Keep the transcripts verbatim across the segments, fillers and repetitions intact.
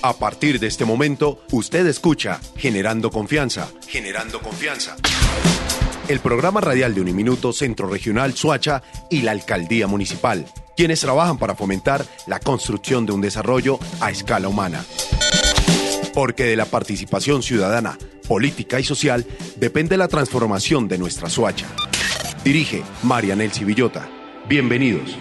A partir de este momento, usted escucha Generando Confianza, Generando Confianza. El programa radial de Uniminuto Centro Regional Soacha y la Alcaldía Municipal, quienes trabajan para fomentar la construcción de un desarrollo a escala humana. Porque de la participación ciudadana, política y social depende la transformación de nuestra Soacha. Dirige María Nelcy Villota. Bienvenidos.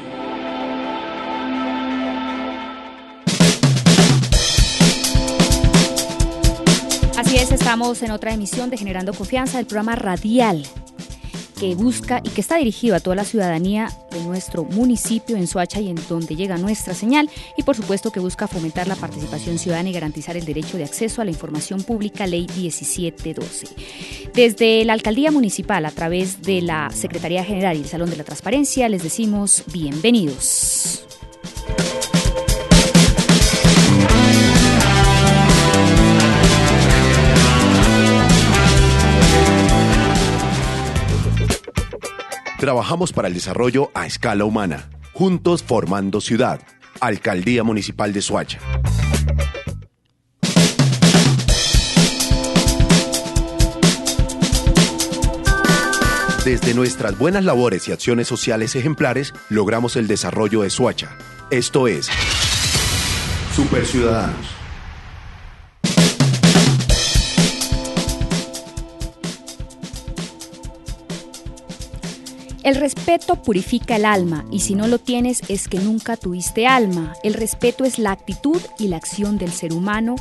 Así es, estamos en otra emisión de Generando Confianza, el programa radial que busca y que está dirigido a toda la ciudadanía de nuestro municipio en Soacha y en donde llega nuestra señal, y por supuesto que busca fomentar la participación ciudadana y garantizar el derecho de acceso a la información pública, Ley diecisiete doce. Desde la Alcaldía Municipal, a través de la Secretaría General y el Salón de la Transparencia, les decimos bienvenidos. Trabajamos para el desarrollo a escala humana. Juntos formando ciudad. Alcaldía Municipal de Soacha. Desde nuestras buenas labores y acciones sociales ejemplares, logramos el desarrollo de Soacha. Esto es Super Ciudadanos. El respeto purifica el alma, y si no lo tienes es que nunca tuviste alma. El respeto es la actitud y la acción del ser humano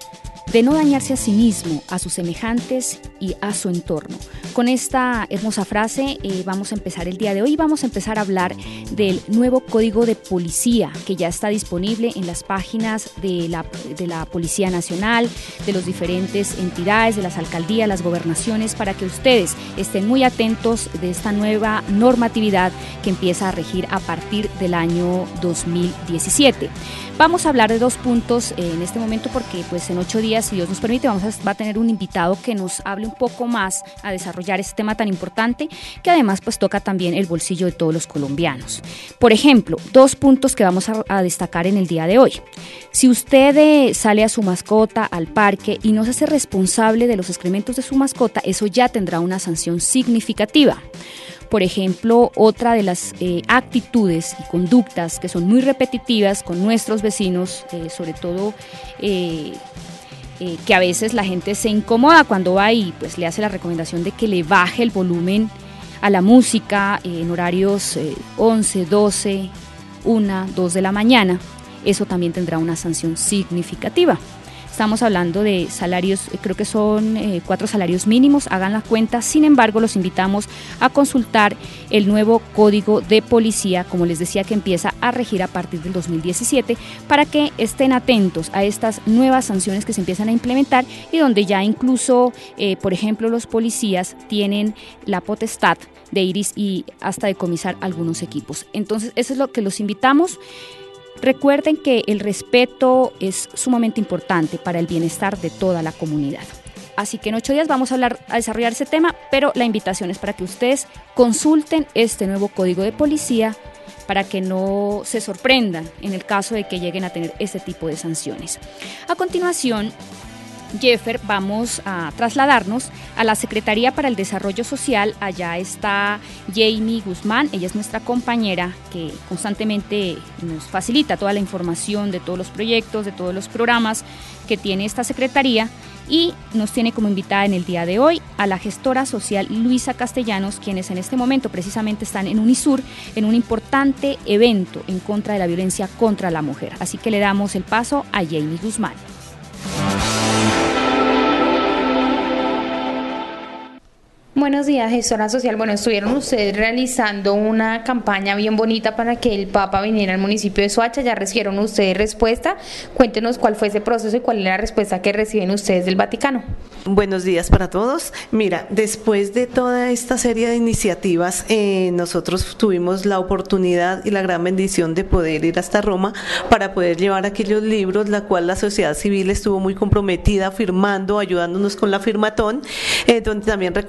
de no dañarse a sí mismo, a sus semejantes y a su entorno. Con esta hermosa frase eh, vamos a empezar el día de hoy. Vamos a empezar a hablar del nuevo Código de Policía que ya está disponible en las páginas de la, de la Policía Nacional, de las diferentes entidades, de las alcaldías, las gobernaciones, para que ustedes estén muy atentos de esta nueva normatividad que empieza a regir a partir del año dos mil diecisiete. Vamos a hablar de dos puntos eh, en este momento porque pues en ocho días, si Dios nos permite, vamos a, va a tener un invitado que nos hable un poco más a desarrollar este tema tan importante que además pues toca también el bolsillo de todos los colombianos. Por ejemplo, dos puntos que vamos a, a destacar en el día de hoy. Si usted eh, sale a su mascota al parque y no se hace responsable de los excrementos de su mascota, eso ya tendrá una sanción significativa. Por ejemplo, otra de las eh, actitudes y conductas que son muy repetitivas con nuestros vecinos, eh, sobre todo eh, eh, que a veces la gente se incomoda cuando va y pues le hace la recomendación de que le baje el volumen a la música eh, en horarios eh, once, doce, una, dos de la mañana. Eso también tendrá una sanción significativa. Estamos hablando de salarios, creo que son eh, cuatro salarios mínimos, hagan la cuenta. Sin embargo, los invitamos a consultar el nuevo Código de Policía, como les decía, que empieza a regir a partir del dos mil diecisiete, para que estén atentos a estas nuevas sanciones que se empiezan a implementar y donde ya incluso, eh, por ejemplo, los policías tienen la potestad de ir y hasta decomisar algunos equipos. Entonces, eso es lo que los invitamos. Recuerden que el respeto es sumamente importante para el bienestar de toda la comunidad. Así que en ocho días vamos a hablar, a desarrollar ese tema, pero la invitación es para que ustedes consulten este nuevo Código de Policía para que no se sorprendan en el caso de que lleguen a tener este tipo de sanciones. A continuación, Jeffer, vamos a trasladarnos a la Secretaría para el Desarrollo Social. Allá está Jamie Guzmán, ella es nuestra compañera que constantemente nos facilita toda la información de todos los proyectos, de todos los programas que tiene esta Secretaría, y nos tiene como invitada en el día de hoy a la gestora social Luisa Castellanos, quienes en este momento precisamente están en Unisur en un importante evento en contra de la violencia contra la mujer. Así que le damos el paso a Jamie Guzmán. Buenos días, gestora social. Bueno, estuvieron ustedes realizando una campaña bien bonita para que el Papa viniera al municipio de Soacha. ¿Ya recibieron ustedes respuesta? Cuéntenos cuál fue ese proceso y cuál es la respuesta que reciben ustedes del Vaticano. Buenos días para todos. Mira, después de toda esta serie de iniciativas, eh, nosotros tuvimos la oportunidad y la gran bendición de poder ir hasta Roma para poder llevar aquellos libros, la cual la sociedad civil estuvo muy comprometida firmando, ayudándonos con la firmatón, eh, donde también recogimos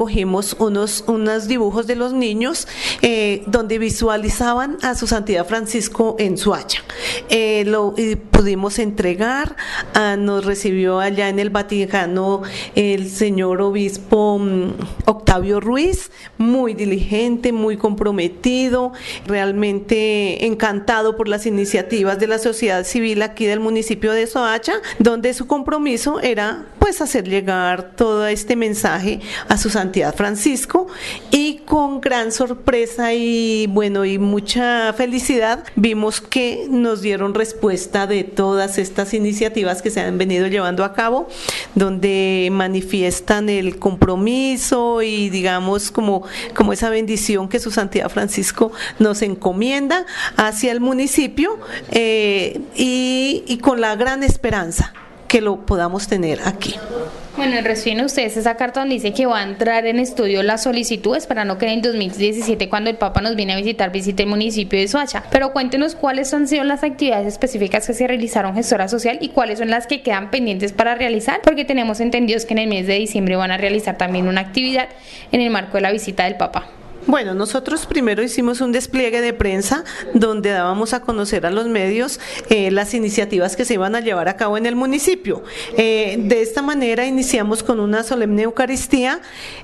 unos, unos, unos dibujos de los niños eh, donde visualizaban a su santidad Francisco en Soacha. Eh, lo eh, pudimos entregar, ah, nos recibió allá en el Vaticano el señor obispo um, Octavio Ruiz, muy diligente, muy comprometido, realmente encantado por las iniciativas de la sociedad civil aquí del municipio de Soacha, donde su compromiso era pues hacer llegar todo este mensaje a su santidad Francisco, y con gran sorpresa y bueno y mucha felicidad vimos que nos dieron respuesta de todas estas iniciativas que se han venido llevando a cabo, donde manifiestan el compromiso y digamos como, como esa bendición que su santidad Francisco nos encomienda hacia el municipio, eh, y, y con la gran esperanza que lo podamos tener aquí. Bueno, reciben ustedes esa carta donde dice que va a entrar en estudio las solicitudes para no que en dos mil diecisiete, cuando el Papa nos viene a visitar, visite el municipio de Soacha. Pero cuéntenos cuáles han sido las actividades específicas que se realizaron, gestora social, y cuáles son las que quedan pendientes para realizar, porque tenemos entendidos que en el mes de diciembre van a realizar también una actividad en el marco de la visita del Papa. Bueno, nosotros primero hicimos un despliegue de prensa donde dábamos a conocer a los medios eh, las iniciativas que se iban a llevar a cabo en el municipio. Eh, de esta manera iniciamos con una solemne Eucaristía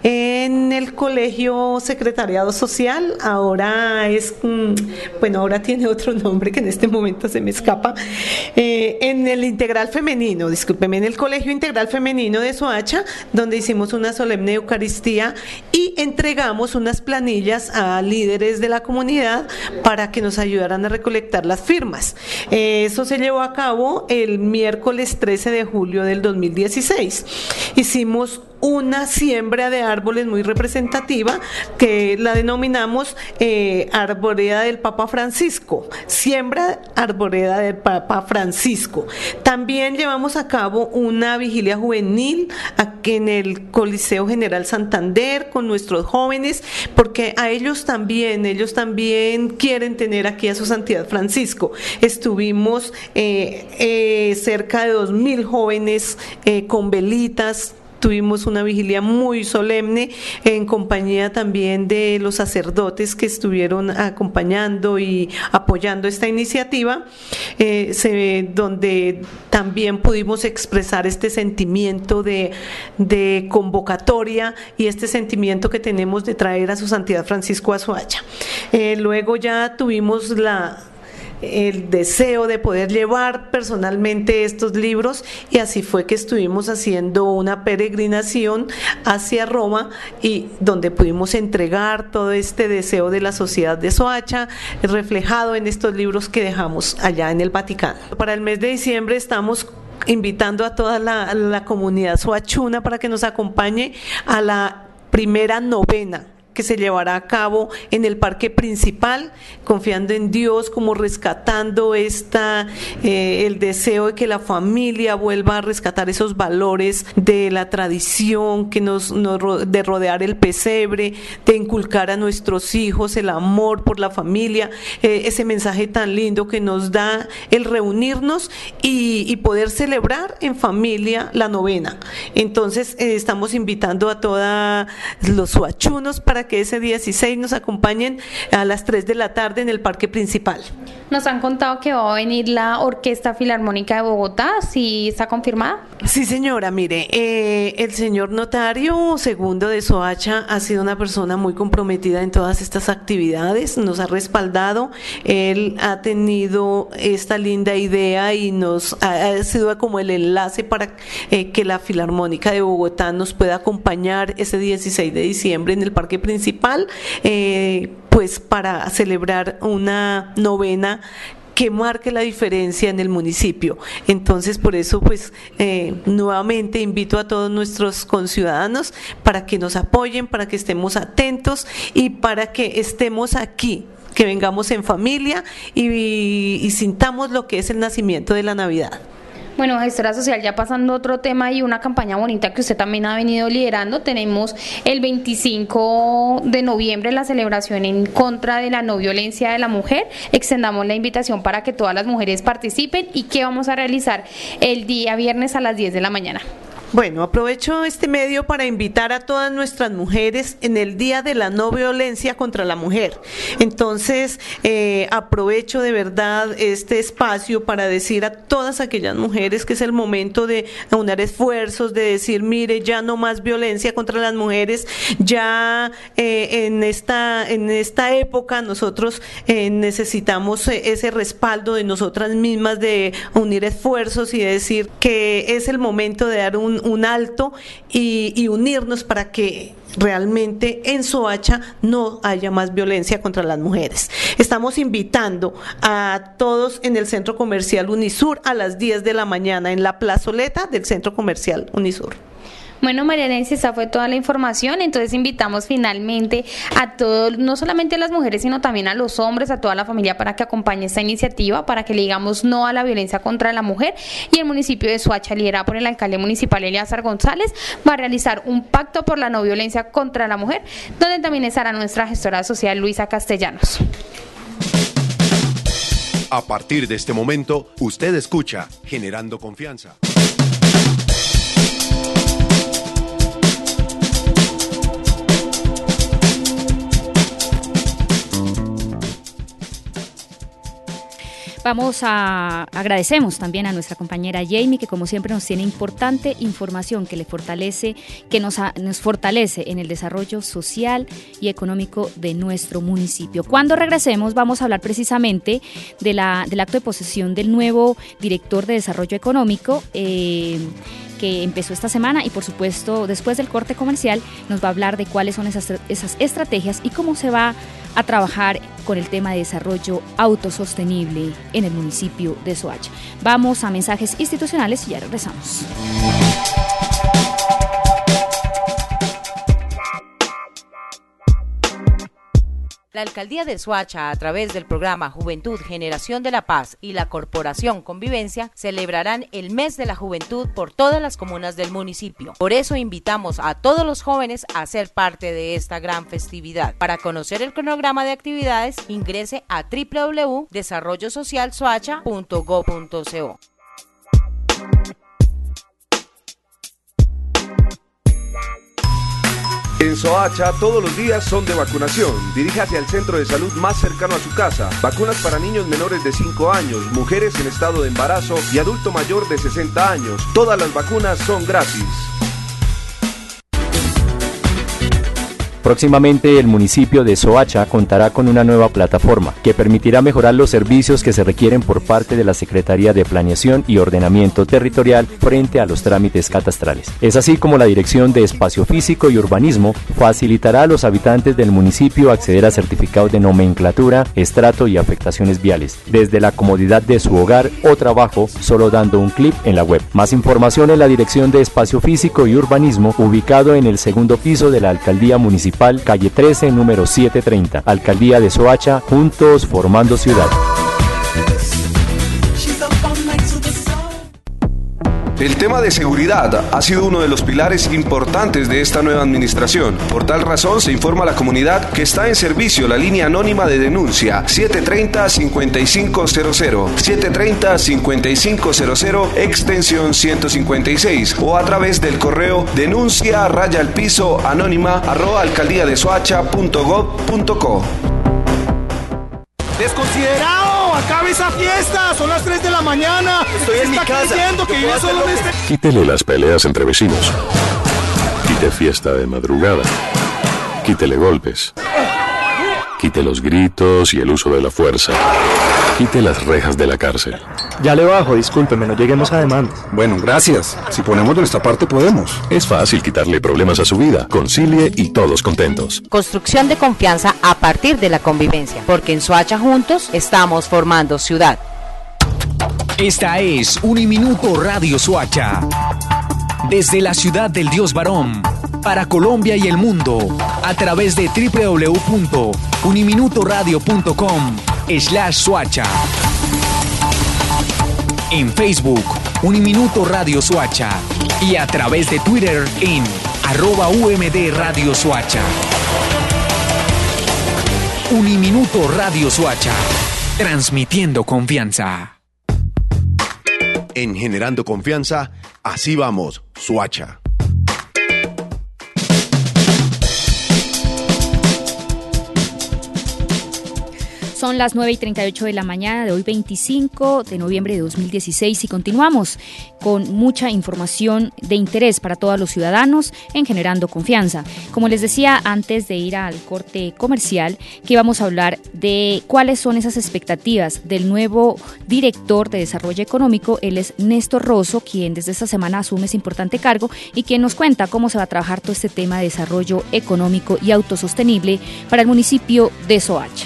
en el Colegio Secretariado Social, ahora es, mm, bueno, ahora tiene otro nombre que en este momento se me escapa, eh, en el Integral Femenino, discúlpeme, en el Colegio Integral Femenino de Soacha, donde hicimos una solemne Eucaristía y entregamos unas planillas a líderes de la comunidad para que nos ayudaran a recolectar las firmas. Eh, eso se llevó a cabo el miércoles trece de julio del dos mil dieciséis. Hicimos una siembra de árboles muy representativa que la denominamos eh, Arboleda del Papa Francisco, siembra Arboleda del Papa Francisco. También llevamos a cabo una vigilia juvenil aquí en el Coliseo General Santander con nuestros jóvenes, porque a ellos también, ellos también quieren tener aquí a su santidad Francisco. Estuvimos eh, eh, cerca de dos mil jóvenes eh, con velitas. Tuvimos una vigilia muy solemne en compañía también de los sacerdotes que estuvieron acompañando y apoyando esta iniciativa, eh, se, donde también pudimos expresar este sentimiento de, de convocatoria y este sentimiento que tenemos de traer a su santidad Francisco a Soacha. Eh, luego ya tuvimos la... el deseo de poder llevar personalmente estos libros, y así fue que estuvimos haciendo una peregrinación hacia Roma, y donde pudimos entregar todo este deseo de la sociedad de Soacha reflejado en estos libros que dejamos allá en el Vaticano. Para el mes de diciembre estamos invitando a toda la, la comunidad soachuna para que nos acompañe a la primera novena que se llevará a cabo en el parque principal, confiando en Dios, como rescatando esta eh, el deseo de que la familia vuelva a rescatar esos valores de la tradición, que nos, nos de rodear el pesebre, de inculcar a nuestros hijos el amor por la familia, eh, ese mensaje tan lindo que nos da el reunirnos y, y poder celebrar en familia la novena. Entonces eh, estamos invitando a todos los soachunos para que ese dieciséis nos acompañen a las tres de la tarde en el parque principal. Nos han contado que va a venir la Orquesta Filarmónica de Bogotá, ¿sí está confirmada? Sí, señora, mire, eh, el señor notario segundo de Soacha ha sido una persona muy comprometida en todas estas actividades, nos ha respaldado, él ha tenido esta linda idea y nos ha, ha sido como el enlace para eh, que la Filarmónica de Bogotá nos pueda acompañar ese dieciséis de diciembre en el parque principal, eh, pues para celebrar una novena que marque la diferencia en el municipio. Entonces, por eso, pues, eh, nuevamente invito a todos nuestros conciudadanos para que nos apoyen, para que estemos atentos y para que estemos aquí, que vengamos en familia y, y, y sintamos lo que es el nacimiento de la Navidad. Bueno, gestora social, ya pasando a otro tema y una campaña bonita que usted también ha venido liderando, tenemos el veinticinco de noviembre la celebración en contra de la no violencia de la mujer. Extendamos la invitación para que todas las mujeres participen. ¿Y qué vamos a realizar el día viernes a las diez de la mañana? Bueno, aprovecho este medio para invitar a todas nuestras mujeres en el Día de la No Violencia contra la Mujer. Entonces, eh, aprovecho de verdad este espacio para decir a todas aquellas mujeres que es el momento de aunar esfuerzos, de decir, mire, ya no más violencia contra las mujeres, ya eh, en esta en esta época nosotros eh, necesitamos ese respaldo de nosotras mismas, de unir esfuerzos y de decir que es el momento de dar un un alto y, y unirnos para que realmente en Soacha no haya más violencia contra las mujeres. Estamos invitando a todos en el Centro Comercial Unisur a las diez de la mañana en la plazoleta del Centro Comercial Unisur. Bueno, María Elena, esa fue toda la información, entonces invitamos finalmente a todos, no solamente a las mujeres, sino también a los hombres, a toda la familia para que acompañe esta iniciativa, para que le digamos no a la violencia contra la mujer, y el municipio de Soacha, liderado por el alcalde municipal Eleazar González, va a realizar un pacto por la no violencia contra la mujer, donde también estará nuestra gestora social Luisa Castellanos. A partir de este momento, usted escucha Generando Confianza. Vamos a agradecemos también a nuestra compañera Jamie, que como siempre nos tiene importante información que le fortalece, que nos, a, nos fortalece en el desarrollo social y económico de nuestro municipio. Cuando regresemos vamos a hablar precisamente de la, del acto de posesión del nuevo director de desarrollo económico, eh, que empezó esta semana, y por supuesto después del corte comercial nos va a hablar de cuáles son esas, esas estrategias y cómo se va a trabajar con el tema de desarrollo autosostenible en el municipio de Soacha. Vamos a mensajes institucionales y ya regresamos. La Alcaldía de Soacha, a través del programa Juventud Generación de la Paz y la Corporación Convivencia, celebrarán el Mes de la Juventud por todas las comunas del municipio. Por eso invitamos a todos los jóvenes a ser parte de esta gran festividad. Para conocer el cronograma de actividades, ingrese a doble u doble u doble u punto desarrollo social soacha punto gob punto co. En Soacha todos los días son de vacunación. Diríjase al centro de salud más cercano a su casa. Vacunas para niños menores de cinco años, mujeres en estado de embarazo y adulto mayor de sesenta años. Todas las vacunas son gratis. Próximamente el municipio de Soacha contará con una nueva plataforma que permitirá mejorar los servicios que se requieren por parte de la Secretaría de Planeación y Ordenamiento Territorial frente a los trámites catastrales. Es así como la Dirección de Espacio Físico y Urbanismo facilitará a los habitantes del municipio acceder a certificados de nomenclatura, estrato y afectaciones viales, desde la comodidad de su hogar o trabajo, solo dando un clic en la web. Más información en la Dirección de Espacio Físico y Urbanismo, ubicado en el segundo piso de la Alcaldía Municipal, calle trece, número setecientos treinta, Alcaldía de Soacha, juntos formando ciudad. El tema de seguridad ha sido uno de los pilares importantes de esta nueva administración. Por tal razón, se informa a la comunidad que está en servicio la línea anónima de denuncia siete treinta, cincuenta y cinco cero cero, siete treinta, cincuenta y cinco cero cero, extensión ciento cincuenta y seis, o a través del correo denuncia raya al piso anónima arroba alcaldía de soacha punto gob punto co. ¡Desconsiderado! ¡Acabe esa fiesta! ¡Son las tres de la mañana! Estoy en mi casa. Que vive solo en este... Quítele las peleas entre vecinos. Quite fiesta de madrugada. Quítele golpes. Quite los gritos y el uso de la fuerza. Quite las rejas de la cárcel. Ya le bajo, discúlpeme, no lleguemos a demandas. Bueno, gracias. Si ponemos de nuestra parte, podemos. Es fácil quitarle problemas a su vida. Concilie y todos contentos. Construcción de confianza a partir de la convivencia, porque en Soacha juntos estamos formando ciudad. Esta es Uniminuto Radio Soacha. Desde la ciudad del Dios Varón, para Colombia y el mundo, a través de doble u doble u doble u punto uniminutoradio punto com slash Soacha. En Facebook, Uniminuto Radio Soacha, y a través de Twitter en arroba U M D Radio Soacha. Uniminuto Radio Soacha, transmitiendo confianza. En Generando Confianza, así vamos, Soacha. Son las nueve y treinta y ocho de la mañana de hoy, veinticinco de noviembre de dos mil dieciséis, y continuamos con mucha información de interés para todos los ciudadanos en Generando Confianza. Como les decía antes de ir al corte comercial, que íbamos a hablar de cuáles son esas expectativas del nuevo director de Desarrollo Económico. Él es Néstor Rosso, quien desde esta semana asume ese importante cargo y quien nos cuenta cómo se va a trabajar todo este tema de desarrollo económico y autosostenible para el municipio de Soacha.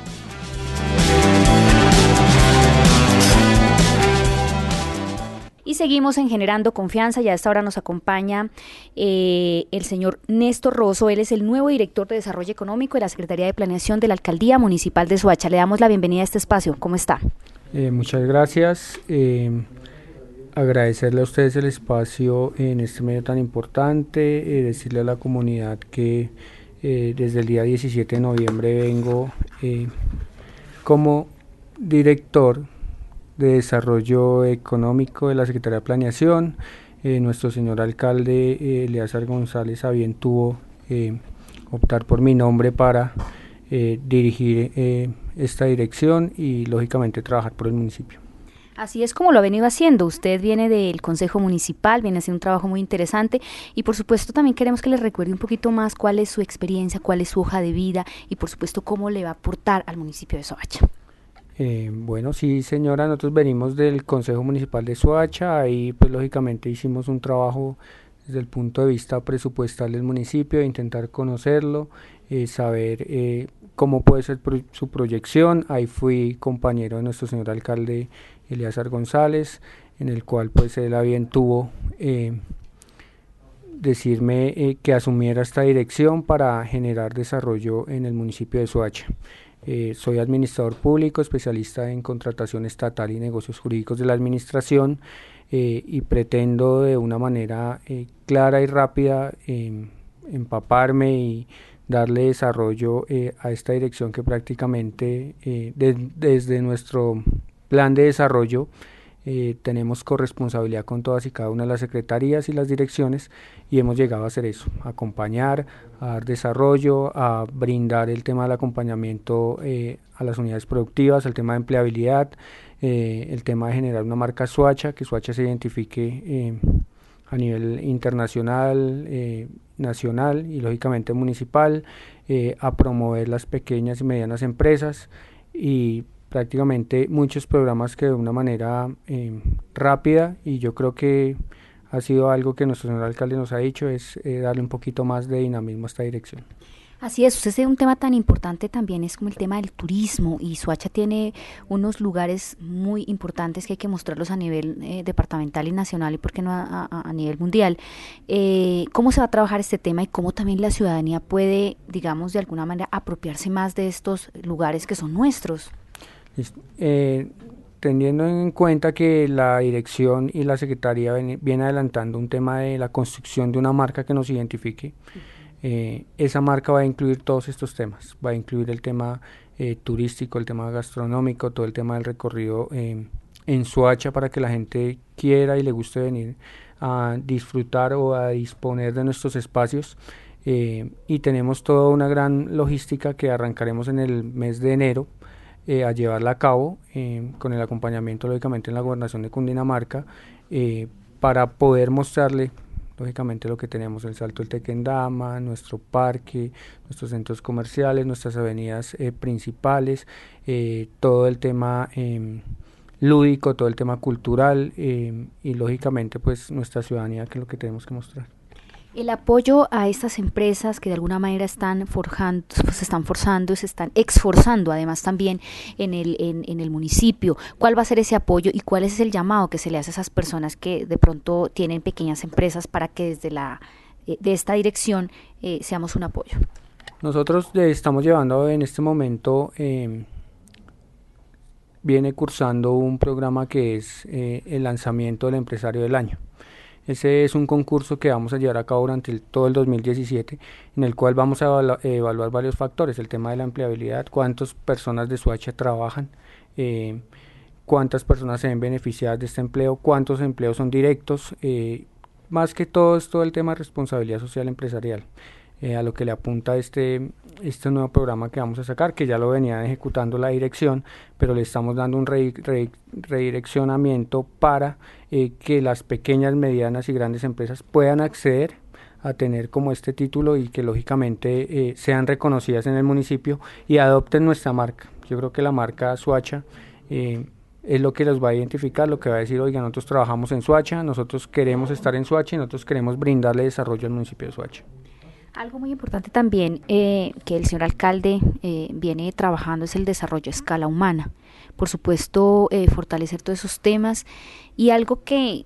Y seguimos en Generando Confianza, y a esta hora nos acompaña eh, el señor Néstor Rosso. Él es el nuevo director de Desarrollo Económico de la Secretaría de Planeación de la Alcaldía Municipal de Soacha. Le damos la bienvenida a este espacio. ¿Cómo está? Eh, muchas gracias. Eh, agradecerle a ustedes el espacio en este medio tan importante, eh, decirle a la comunidad que eh, desde el día diecisiete de noviembre vengo eh, como director de Desarrollo Económico de la Secretaría de Planeación. Eh, nuestro señor alcalde eh, Eleazar González a bien tuvo eh, optar por mi nombre para eh, dirigir eh, esta dirección y lógicamente trabajar por el municipio. Así es como lo ha venido haciendo. Usted viene del Consejo Municipal, viene haciendo un trabajo muy interesante, y por supuesto también queremos que le recuerde un poquito más cuál es su experiencia, cuál es su hoja de vida y por supuesto cómo le va a aportar al municipio de Soacha. Eh, bueno, sí, señora, nosotros venimos del Consejo Municipal de Soacha. Ahí pues lógicamente hicimos un trabajo desde el punto de vista presupuestal del municipio, de intentar conocerlo, eh, saber eh, cómo puede ser pro- su proyección. Ahí fui compañero de nuestro señor alcalde Eleazar González, en el cual pues él a bien tuvo eh, decirme eh, que asumiera esta dirección para generar desarrollo en el municipio de Soacha. Eh, soy administrador público, especialista en contratación estatal y negocios jurídicos de la administración, eh, y pretendo de una manera eh, clara y rápida eh, empaparme y darle desarrollo eh, a esta dirección que prácticamente eh, de, desde nuestro plan de desarrollo eh, tenemos corresponsabilidad con todas y cada una de las secretarías y las direcciones, y hemos llegado a hacer eso, acompañar, a dar desarrollo, a brindar el tema del acompañamiento eh, a las unidades productivas, el tema de empleabilidad, eh, el tema de generar una marca Soacha, que Soacha se identifique eh, a nivel internacional, eh, nacional y lógicamente municipal, eh, a promover las pequeñas y medianas empresas y prácticamente muchos programas que de una manera eh, rápida, y yo creo que ha sido algo que nuestro señor alcalde nos ha dicho, es eh, darle un poquito más de dinamismo a esta dirección. Así es, usted un tema tan importante también es como el tema del turismo, y Soacha tiene unos lugares muy importantes que hay que mostrarlos a nivel eh, departamental y nacional, y por qué no a, a, a nivel mundial. Eh, ¿Cómo se va a trabajar este tema y cómo también la ciudadanía puede, digamos, de alguna manera apropiarse más de estos lugares que son nuestros? Eh, teniendo en cuenta que la dirección y la secretaría viene, viene adelantando un tema de la construcción de una marca que nos identifique, eh, esa marca va a incluir todos estos temas, va a incluir el tema eh, turístico, el tema gastronómico, todo el tema del recorrido eh, en Soacha, para que la gente quiera y le guste venir a disfrutar o a disponer de nuestros espacios. Eh, y tenemos toda una gran logística que arrancaremos en el mes de enero, Eh, a llevarla a cabo eh, con el acompañamiento lógicamente en la gobernación de Cundinamarca, eh, para poder mostrarle lógicamente lo que tenemos: el Salto del Tequendama, nuestro parque, nuestros centros comerciales, nuestras avenidas eh, principales, eh, todo el tema eh, lúdico, todo el tema cultural eh, y lógicamente pues nuestra ciudadanía, que es lo que tenemos que mostrar. El apoyo a estas empresas que de alguna manera están forjando, se están forzando, se están esforzando además también en el, en, en el municipio. ¿Cuál va a ser ese apoyo y cuál es el llamado que se le hace a esas personas que de pronto tienen pequeñas empresas para que desde la de esta dirección eh, seamos un apoyo? Nosotros eh, estamos llevando en este momento, eh, viene cursando un programa que es eh, el lanzamiento del empresario del año. Ese es un concurso que vamos a llevar a cabo durante el, todo el dos mil diecisiete, en el cual vamos a evaluar, evaluar varios factores: el tema de la empleabilidad, cuántas personas de Soacha trabajan, eh, cuántas personas se ven beneficiadas de este empleo, cuántos empleos son directos, eh, más que todo es todo el tema de responsabilidad social empresarial, eh, a lo que le apunta este, este nuevo programa que vamos a sacar, que ya lo venía ejecutando la dirección, pero le estamos dando un re, re, redireccionamiento para eh, que las pequeñas, medianas y grandes empresas puedan acceder a tener como este título y que lógicamente eh, sean reconocidas en el municipio y adopten nuestra marca. Yo creo que la marca Soacha eh, es lo que los va a identificar, lo que va a decir, oiga, nosotros trabajamos en Soacha, nosotros queremos estar en Soacha y nosotros queremos brindarle desarrollo al municipio de Soacha. Algo muy importante también eh, que el señor alcalde eh, viene trabajando es el desarrollo a escala humana. Por supuesto, eh, fortalecer todos esos temas, y algo que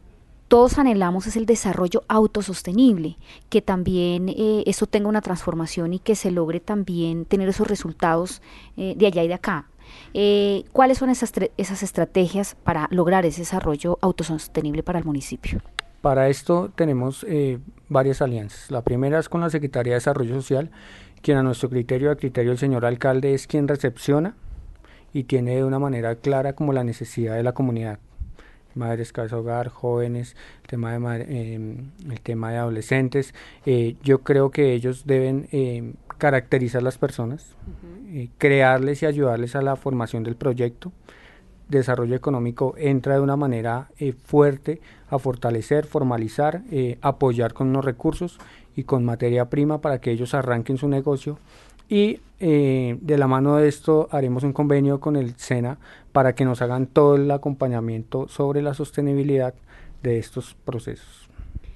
todos anhelamos es el desarrollo autosostenible, que también eh, eso tenga una transformación y que se logre también tener esos resultados eh, de allá y de acá. Eh, ¿Cuáles son esas, esas estrategias para lograr ese desarrollo autosostenible para el municipio? Para esto tenemos eh, varias alianzas. La primera es con la Secretaría de Desarrollo Social, quien a nuestro criterio, a criterio del señor alcalde, es quien recepciona y tiene de una manera clara como la necesidad de la comunidad. Madres, casa hogar, jóvenes, el tema de, madre, eh, el tema de adolescentes. Eh, yo creo que ellos deben eh, caracterizar las personas, uh-huh. eh, crearles y ayudarles a la formación del proyecto. Desarrollo económico entra de una manera eh, fuerte a fortalecer, formalizar, eh, apoyar con unos recursos y con materia prima para que ellos arranquen su negocio. Y eh, de la mano de esto haremos un convenio con el SENA para que nos hagan todo el acompañamiento sobre la sostenibilidad de estos procesos.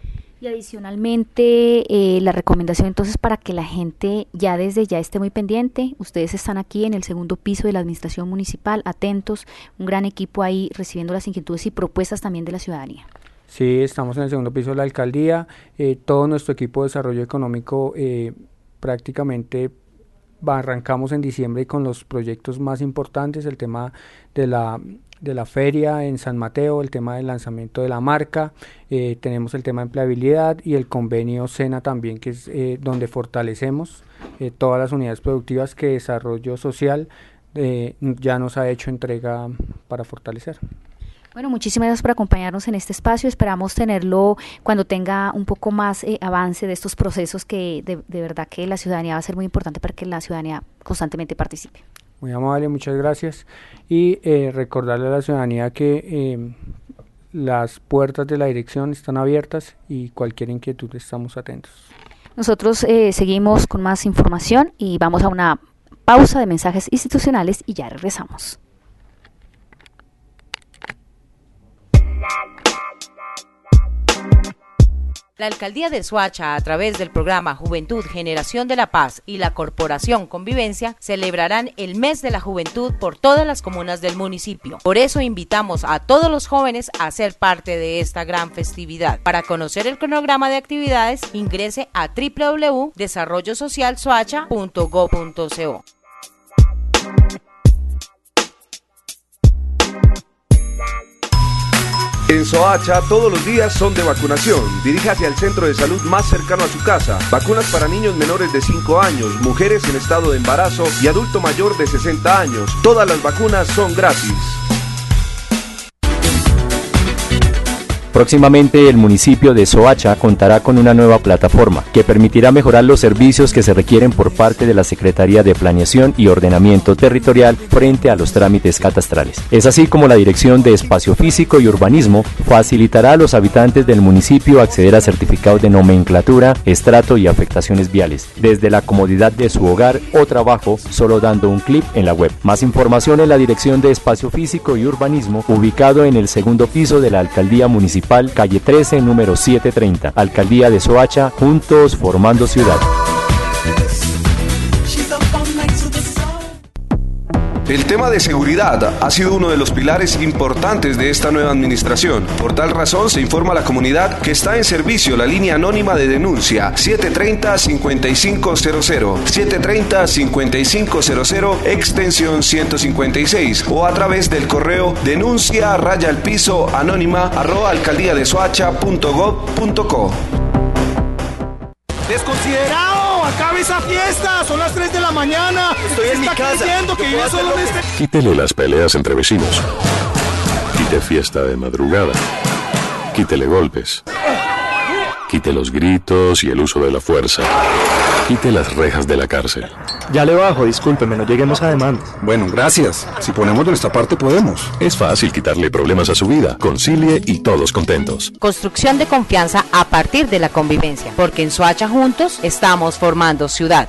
Y adicionalmente, eh, la recomendación entonces para que la gente ya desde ya esté muy pendiente. Ustedes están aquí en el segundo piso de la administración municipal, atentos, un gran equipo ahí recibiendo las inquietudes y propuestas también de la ciudadanía. Sí, estamos en el segundo piso de la alcaldía, eh, todo nuestro equipo de desarrollo económico eh, prácticamente arrancamos en diciembre con los proyectos más importantes, el tema de la de la feria en San Mateo, el tema del lanzamiento de la marca, eh, tenemos el tema de empleabilidad y el convenio SENA también, que es eh, donde fortalecemos eh, todas las unidades productivas que Desarrollo Social eh, ya nos ha hecho entrega para fortalecer. Bueno, muchísimas gracias por acompañarnos en este espacio. Esperamos tenerlo cuando tenga un poco más eh, avance de estos procesos, que de, de verdad que la ciudadanía va a ser muy importante para que la ciudadanía constantemente participe. Muy amable, muchas gracias. Y eh, recordarle a la ciudadanía que eh, las puertas de la dirección están abiertas y cualquier inquietud estamos atentos. Nosotros eh, seguimos con más información y vamos a una pausa de mensajes institucionales y ya regresamos. La Alcaldía de Soacha, a través del programa Juventud, Generación de la Paz y la Corporación Convivencia, celebrarán el mes de la juventud por todas las comunas del municipio. Por eso invitamos a todos los jóvenes a ser parte de esta gran festividad. Para conocer el cronograma de actividades, ingrese a doble u doble u doble u punto desarrollo social soacha punto gob punto co. En Soacha todos los días son de vacunación. Diríjase al centro de salud más cercano a su casa. Vacunas para niños menores de cinco años, mujeres en estado de embarazo y adulto mayor de sesenta años. Todas las vacunas son gratis. Próximamente el municipio de Soacha contará con una nueva plataforma que permitirá mejorar los servicios que se requieren por parte de la Secretaría de Planeación y Ordenamiento Territorial frente a los trámites catastrales. Es así como la Dirección de Espacio Físico y Urbanismo facilitará a los habitantes del municipio acceder a certificados de nomenclatura, estrato y afectaciones viales, desde la comodidad de su hogar o trabajo, solo dando un clic en la web. Más información en la Dirección de Espacio Físico y Urbanismo, ubicado en el segundo piso de la Alcaldía Municipal, calle trece, número setecientos treinta, Alcaldía de Soacha, juntos formando ciudad. El tema de seguridad ha sido uno de los pilares importantes de esta nueva administración. Por tal razón, se informa a la comunidad que está en servicio la línea anónima de denuncia siete treinta, cincuenta y cinco cero cero, siete treinta, cincuenta y cinco cero cero, extensión ciento cincuenta y seis, o a través del correo denuncia raya al piso anónima arroba alcaldía de soacha punto gob punto co. ¡Desconsiderado! acabe esa fiesta, son las tres de la mañana. Estoy en mi está casa. creyendo que vive solo en este... Quítele las peleas entre vecinos. Quite fiesta de madrugada. Quítele golpes. Quite los gritos y el uso de la fuerza. Quite las rejas de la cárcel. Ya le bajo, discúlpeme, no lleguemos a demanda. Bueno, gracias. Si ponemos de nuestra parte podemos. Es fácil quitarle problemas a su vida. Concilie y todos contentos. Construcción de confianza a partir de la convivencia, porque en Soacha juntos estamos formando ciudad.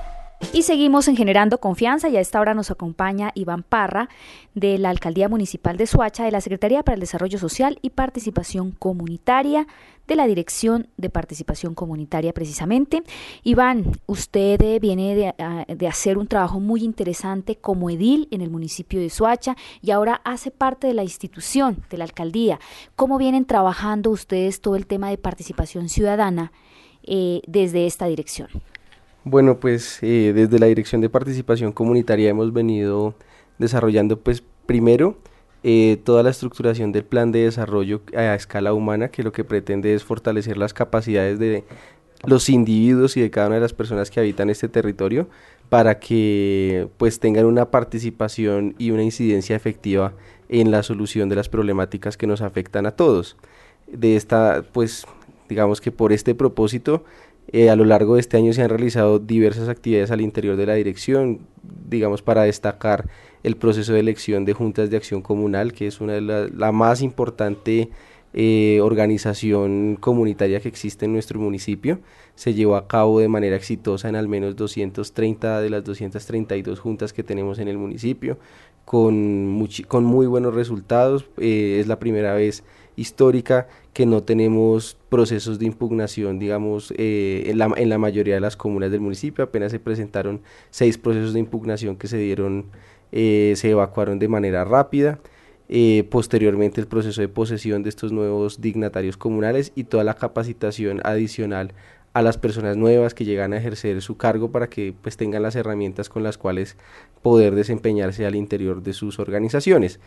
Y seguimos en Generando Confianza y a esta hora nos acompaña Iván Parra de la Alcaldía Municipal de Soacha, de la Secretaría para el Desarrollo Social y Participación Comunitaria, de la Dirección de Participación Comunitaria precisamente. Iván, usted eh, viene de, uh, de hacer un trabajo muy interesante como edil en el municipio de Soacha y ahora hace parte de la institución, de la Alcaldía. ¿Cómo vienen trabajando ustedes todo el tema de participación ciudadana eh, desde esta dirección? Bueno, pues eh, desde la Dirección de Participación Comunitaria hemos venido desarrollando pues primero eh, toda la estructuración del plan de desarrollo a escala humana, que lo que pretende es fortalecer las capacidades de los individuos y de cada una de las personas que habitan este territorio para que pues tengan una participación y una incidencia efectiva en la solución de las problemáticas que nos afectan a todos. De esta pues digamos que por este propósito Eh, a lo largo de este año se han realizado diversas actividades al interior de la dirección, digamos para destacar el proceso de elección de juntas de acción comunal, que es una de la, la más importante eh, organización comunitaria que existe en nuestro municipio. Se llevó a cabo de manera exitosa en al menos doscientas treinta de las doscientas treinta y dos juntas que tenemos en el municipio, con, muchi- con muy buenos resultados. Eh, es la primera vez histórica que no tenemos procesos de impugnación, digamos, eh, en, la, en la mayoría de las comunas del municipio. Apenas se presentaron seis procesos de impugnación que se dieron, eh, se evacuaron de manera rápida. Eh, posteriormente el proceso de posesión de estos nuevos dignatarios comunales y toda la capacitación adicional a las personas nuevas que llegan a ejercer su cargo para que pues tengan las herramientas con las cuales poder desempeñarse al interior de sus organizaciones.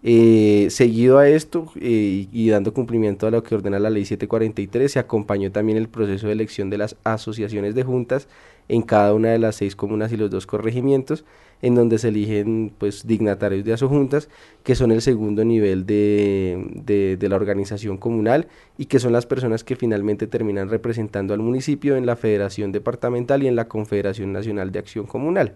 Eh, seguido a esto eh, y, y dando cumplimiento a lo que ordena la ley setecientos cuarenta y tres, se acompañó también el proceso de elección de las asociaciones de juntas en cada una de las seis comunas y los dos corregimientos, en donde se eligen pues dignatarios de asojuntas, que son el segundo nivel de, de, de la organización comunal y que son las personas que finalmente terminan representando al municipio en la Federación Departamental y en la Confederación Nacional de Acción Comunal.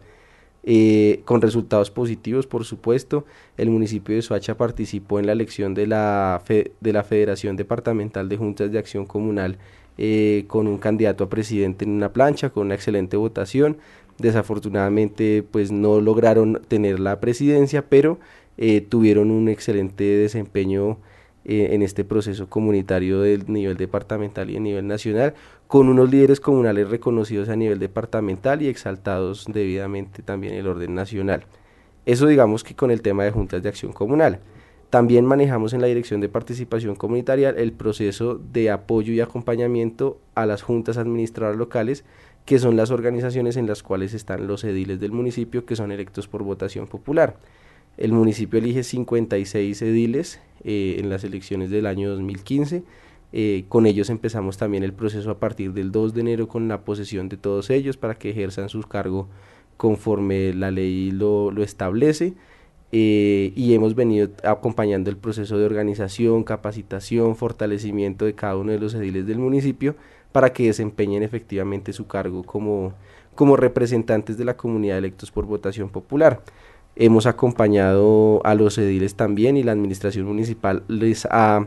Eh, con resultados positivos, por supuesto. El municipio de Soacha participó en la elección de la, fe, de la Federación Departamental de Juntas de Acción Comunal eh, con un candidato a presidente en una plancha, con una excelente votación. Desafortunadamente pues no lograron tener la presidencia, pero eh, tuvieron un excelente desempeño eh, en este proceso comunitario del nivel departamental y a nivel nacional, con unos líderes comunales reconocidos a nivel departamental y exaltados debidamente también en el orden nacional. Eso digamos que con el tema de juntas de acción comunal. También manejamos en la Dirección de Participación Comunitaria el proceso de apoyo y acompañamiento a las juntas administradoras locales, que son las organizaciones en las cuales están los ediles del municipio, que son electos por votación popular. El municipio elige cincuenta y seis ediles eh, en las elecciones del año dos mil quince. Eh, con ellos empezamos también el proceso a partir del dos de enero con la posesión de todos ellos para que ejerzan su cargo conforme la ley lo, lo establece. Eh, y hemos venido acompañando el proceso de organización, capacitación, fortalecimiento de cada uno de los ediles del municipio para que desempeñen efectivamente su cargo como, como representantes de la comunidad electos por votación popular. Hemos acompañado a los ediles también y la administración municipal les ha,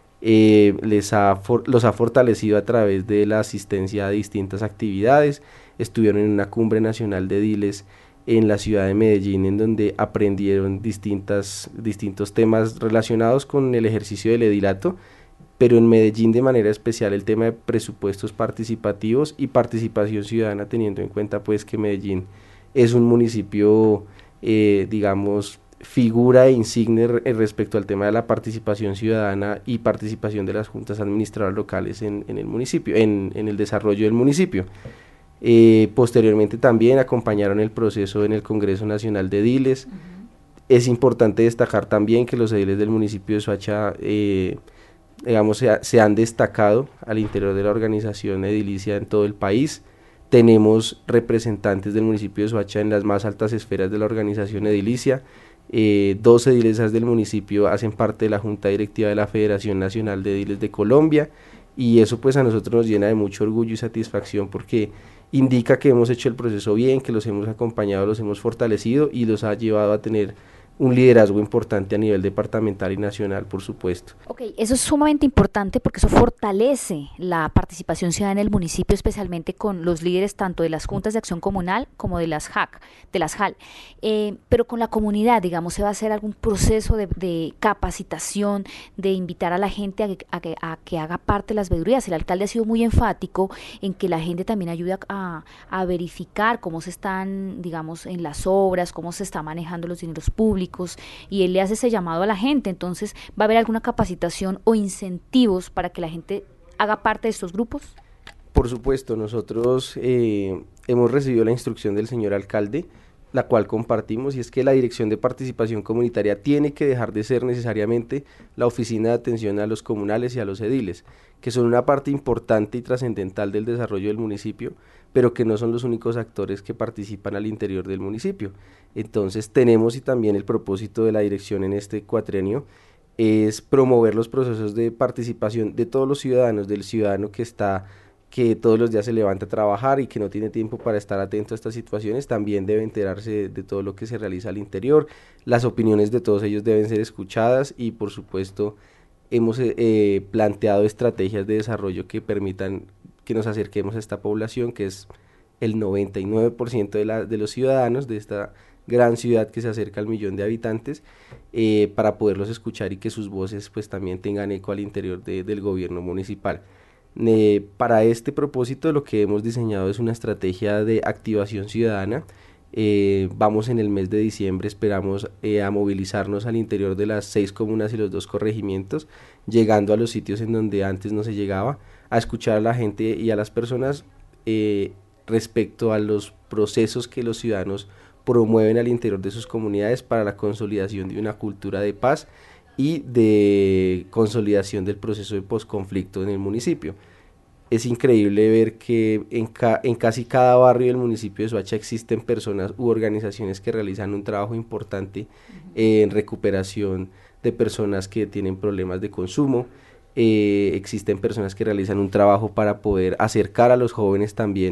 eh, les ha for, los ha fortalecido a través de la asistencia a distintas actividades. Estuvieron en una cumbre nacional de ediles en la ciudad de Medellín, en donde aprendieron distintas, distintos temas relacionados con el ejercicio del edilato, pero en Medellín de manera especial el tema de presupuestos participativos y participación ciudadana, teniendo en cuenta pues que Medellín es un municipio, eh, digamos, figura e insigne respecto al tema de la participación ciudadana y participación de las juntas administradoras locales en, en el municipio, en, en el desarrollo del municipio. Eh, posteriormente también acompañaron el proceso en el Congreso Nacional de Ediles. Uh-huh. Es importante destacar también que los ediles del municipio de Soacha eh, digamos, se, ha, se han destacado al interior de la organización edilicia en todo el país. tenemos representantes del municipio de Soacha en las más altas esferas de la organización edilicia. Eh, dos edilesas del municipio hacen parte de la Junta Directiva de la Federación Nacional de Ediles de Colombia, y eso pues a nosotros nos llena de mucho orgullo y satisfacción, porque indica que hemos hecho el proceso bien, que los hemos acompañado, los hemos fortalecido y los ha llevado a tener un liderazgo importante a nivel departamental y nacional, por supuesto. Ok, eso es sumamente importante porque eso fortalece la participación ciudadana en el municipio, especialmente con los líderes tanto de las juntas de acción comunal como de las J A C, de las J A L. Eh, pero con la comunidad, digamos, ¿se va a hacer algún proceso de, de capacitación, de invitar a la gente a que, a, que, a que haga parte de las veedurías? El alcalde ha sido muy enfático en que la gente también ayude a, a verificar cómo se están, digamos, en las obras, cómo se está manejando los dineros públicos, y él le hace ese llamado a la gente. Entonces, ¿va a haber alguna capacitación o incentivos para que la gente haga parte de estos grupos? Por supuesto, nosotros eh, hemos recibido la instrucción del señor alcalde, la cual compartimos, y es que la Dirección de Participación Comunitaria tiene que dejar de ser necesariamente la oficina de atención a los comunales y a los ediles, que son una parte importante y trascendental del desarrollo del municipio, pero que no son los únicos actores que participan al interior del municipio. Entonces tenemos, y también el propósito de la dirección en este cuatrienio es promover los procesos de participación de todos los ciudadanos, del ciudadano que está, que todos los días se levanta a trabajar y que no tiene tiempo para estar atento a estas situaciones, también debe enterarse de, de todo lo que se realiza al interior. Las opiniones de todos ellos deben ser escuchadas, y por supuesto hemos eh, planteado estrategias de desarrollo que permitan que nos acerquemos a esta población, que es el noventa y nueve por ciento de, la, de los ciudadanos de esta gran ciudad que se acerca al millón de habitantes, eh, para poderlos escuchar y que sus voces pues también tengan eco al interior de, del gobierno municipal. Eh, para este propósito lo que hemos diseñado es una estrategia de activación ciudadana. Eh, vamos en el mes de diciembre, esperamos eh, a movilizarnos al interior de las seis comunas y los dos corregimientos, llegando a los sitios en donde antes no se llegaba, a escuchar a la gente y a las personas eh, respecto a los procesos que los ciudadanos promueven al interior de sus comunidades para la consolidación de una cultura de paz y de consolidación del proceso de posconflicto en el municipio. Es increíble ver que en, ca en casi cada barrio del municipio de Soacha existen personas u organizaciones que realizan un trabajo importante eh, en recuperación de personas que tienen problemas de consumo. Eh, existen personas que realizan un trabajo para poder acercar a los jóvenes también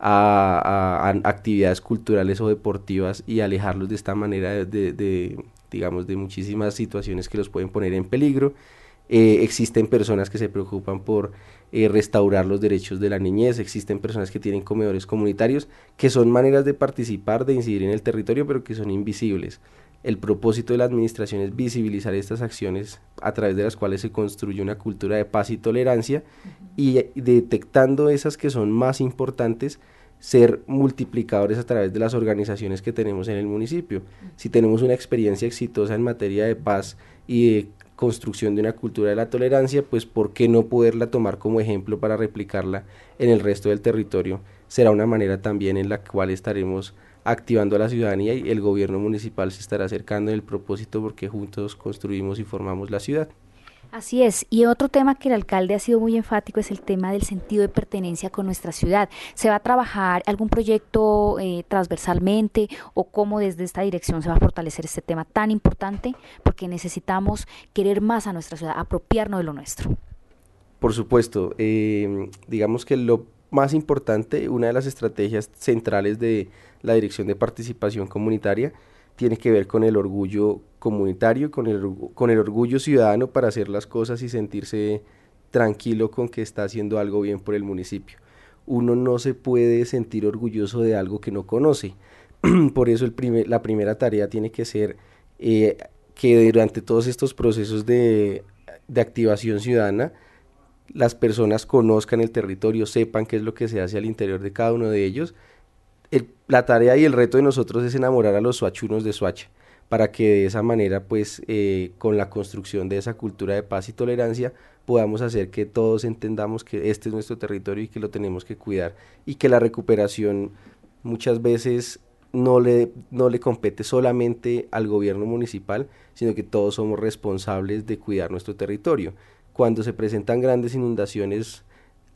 a, a, a actividades culturales o deportivas y alejarlos de esta manera de, de, de digamos, de muchísimas situaciones que los pueden poner en peligro. Eh, existen personas que se preocupan por eh, restaurar los derechos de la niñez, existen personas que tienen comedores comunitarios, que son maneras de participar, de incidir en el territorio, pero que son invisibles. El propósito de la administración es visibilizar estas acciones a través de las cuales se construye una cultura de paz y tolerancia, y detectando esas que son más importantes, ser multiplicadores a través de las organizaciones que tenemos en el municipio. Si tenemos una experiencia exitosa en materia de paz y de construcción de una cultura de la tolerancia, pues ¿por qué no poderla tomar como ejemplo para replicarla en el resto del territorio? Será una manera también en la cual estaremos activando a la ciudadanía, y el gobierno municipal se estará acercando en el propósito, porque juntos construimos y formamos la ciudad. Así es, y otro tema que el alcalde ha sido muy enfático es el tema del sentido de pertenencia con nuestra ciudad. ¿Se va a trabajar algún proyecto eh, transversalmente, o cómo desde esta dirección se va a fortalecer este tema tan importante? Porque necesitamos querer más a nuestra ciudad, apropiarnos de lo nuestro. Por supuesto, eh, digamos que lo más importante, una de las estrategias centrales de la Dirección de Participación Comunitaria tiene que ver con el orgullo comunitario, con el, con el orgullo ciudadano para hacer las cosas y sentirse tranquilo con que está haciendo algo bien por el municipio. Uno no se puede sentir orgulloso de algo que no conoce. Por eso el primer, la primera tarea tiene que ser eh, que durante todos estos procesos de, de activación ciudadana, las personas conozcan el territorio, sepan qué es lo que se hace al interior de cada uno de ellos. El, la tarea y el reto de nosotros es enamorar a los soachunos de Soacha, para que de esa manera, pues, eh, con la construcción de esa cultura de paz y tolerancia, podamos hacer que todos entendamos que este es nuestro territorio y que lo tenemos que cuidar, y que la recuperación muchas veces no le, no le compete solamente al gobierno municipal, sino que todos somos responsables de cuidar nuestro territorio. Cuando se presentan grandes inundaciones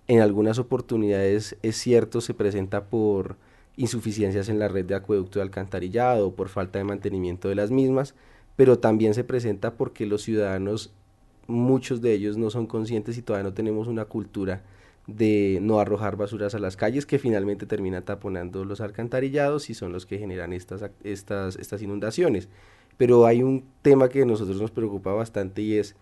en algunas oportunidades es cierto, se presenta por insuficiencias en la red de acueducto y alcantarillado, por falta de mantenimiento de las mismas, pero también se presenta porque los ciudadanos, muchos de ellos no son conscientes y todavía no tenemos una cultura de no arrojar basuras a las calles, que finalmente termina taponando los alcantarillados y son los que generan estas, estas, estas inundaciones. Pero hay un tema que a nosotros nos preocupa bastante y es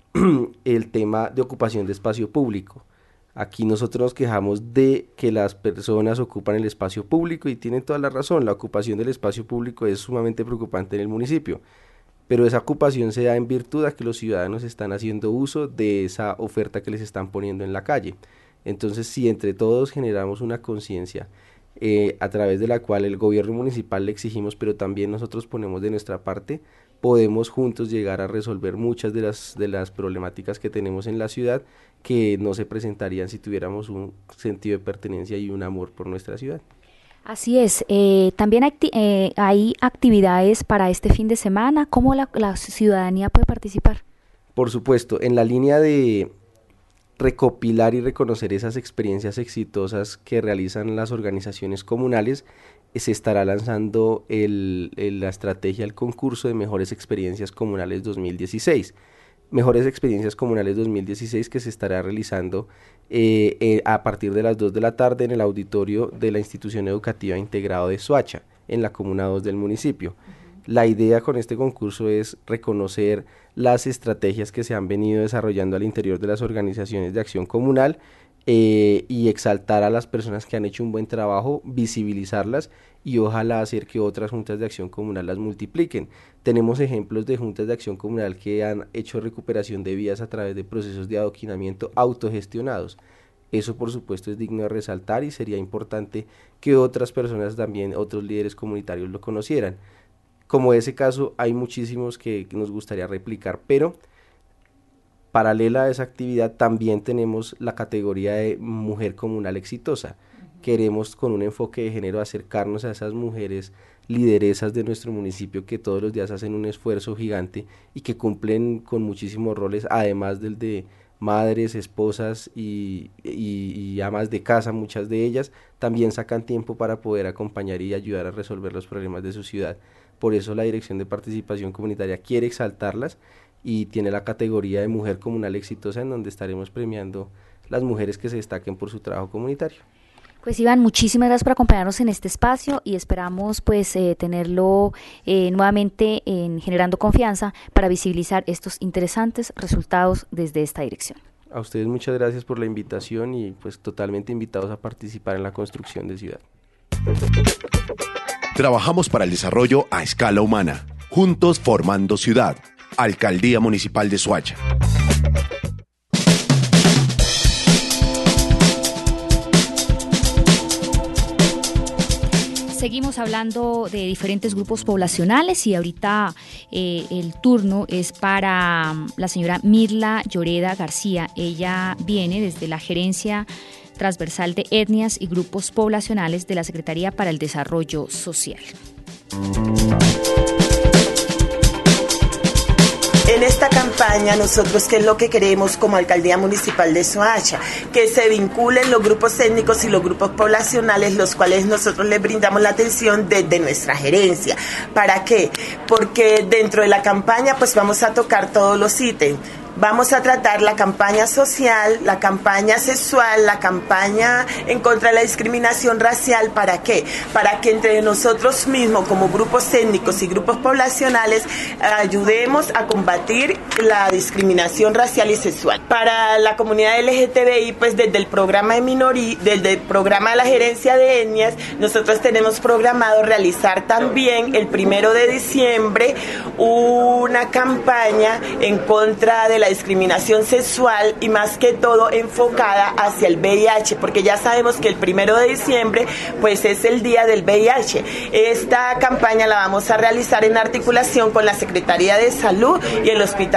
el tema de ocupación de espacio público. Aquí nosotros nos quejamos de que las personas ocupan el espacio público y tienen toda la razón, la ocupación del espacio público es sumamente preocupante en el municipio, pero esa ocupación se da en virtud a que los ciudadanos están haciendo uso de esa oferta que les están poniendo en la calle. Entonces, si entre todos generamos una conciencia eh, a través de la cual el gobierno municipal le exigimos, pero también nosotros ponemos de nuestra parte, podemos juntos llegar a resolver muchas de las, de las problemáticas que tenemos en la ciudad que no se presentarían si tuviéramos un sentido de pertenencia y un amor por nuestra ciudad. Así es, eh, también acti- eh, hay actividades para este fin de semana. ¿Cómo la, la ciudadanía puede participar? Por supuesto, en la línea de recopilar y reconocer esas experiencias exitosas que realizan las organizaciones comunales, se estará lanzando el, el, la estrategia, el concurso de Mejores Experiencias Comunales dos mil dieciséis. Mejores Experiencias Comunales dos mil dieciséis que se estará realizando eh, eh, a partir de las dos de la tarde en el auditorio de la Institución Educativa Integrado de Soacha, en la Comuna dos del municipio. La idea con este concurso es reconocer las estrategias que se han venido desarrollando al interior de las organizaciones de acción comunal eh, y exaltar a las personas que han hecho un buen trabajo, visibilizarlas y ojalá hacer que otras juntas de acción comunal las multipliquen. Tenemos ejemplos de juntas de acción comunal que han hecho recuperación de vías a través de procesos de adoquinamiento autogestionados. Eso por supuesto es digno de resaltar y sería importante que otras personas también, otros líderes comunitarios lo conocieran. Como ese caso hay muchísimos que, que nos gustaría replicar, pero paralela a esa actividad también tenemos la categoría de mujer comunal exitosa. Uh-huh. Queremos con un enfoque de género acercarnos a esas mujeres lideresas de nuestro municipio que todos los días hacen un esfuerzo gigante y que cumplen con muchísimos roles, además del de madres, esposas y, y, y amas de casa, muchas de ellas también sacan tiempo para poder acompañar y ayudar a resolver los problemas de su ciudad. Por eso la Dirección de Participación Comunitaria quiere exaltarlas y tiene la categoría de Mujer Comunal Exitosa, en donde estaremos premiando las mujeres que se destaquen por su trabajo comunitario. Pues Iván, muchísimas gracias por acompañarnos en este espacio y esperamos pues eh, tenerlo eh, nuevamente en Generando Confianza para visibilizar estos interesantes resultados desde esta dirección. A ustedes muchas gracias por la invitación y pues totalmente invitados a participar en la construcción de ciudad. Trabajamos para el desarrollo a escala humana, juntos formando ciudad. Alcaldía Municipal de Soacha. Seguimos hablando de diferentes grupos poblacionales y ahorita eh, el turno es para la señora Mirla Lloreda García. Ella viene desde la Gerencia Transversal de Etnias y Grupos Poblacionales de la Secretaría para el Desarrollo Social. En esta campaña nosotros qué es lo que queremos como Alcaldía Municipal de Soacha, que se vinculen los grupos étnicos y los grupos poblacionales, los cuales nosotros les brindamos la atención desde nuestra gerencia. ¿Para qué? Porque dentro de la campaña pues vamos a tocar todos los ítems. Vamos a tratar la campaña social, la campaña sexual, la campaña en contra de la discriminación racial. ¿Para qué? Para que entre nosotros mismos, como grupos étnicos y grupos poblacionales, ayudemos a combatir la discriminación racial y sexual. Para la comunidad L G T B I, pues desde el programa de minoría, desde el programa de la gerencia de etnias, nosotros tenemos programado realizar también el primero de diciembre una campaña en contra de la la discriminación sexual y más que todo enfocada hacia el V I H, porque ya sabemos que el primero de diciembre pues es el día del V I H. Esta campaña la vamos a realizar en articulación con la Secretaría de Salud y el Hospital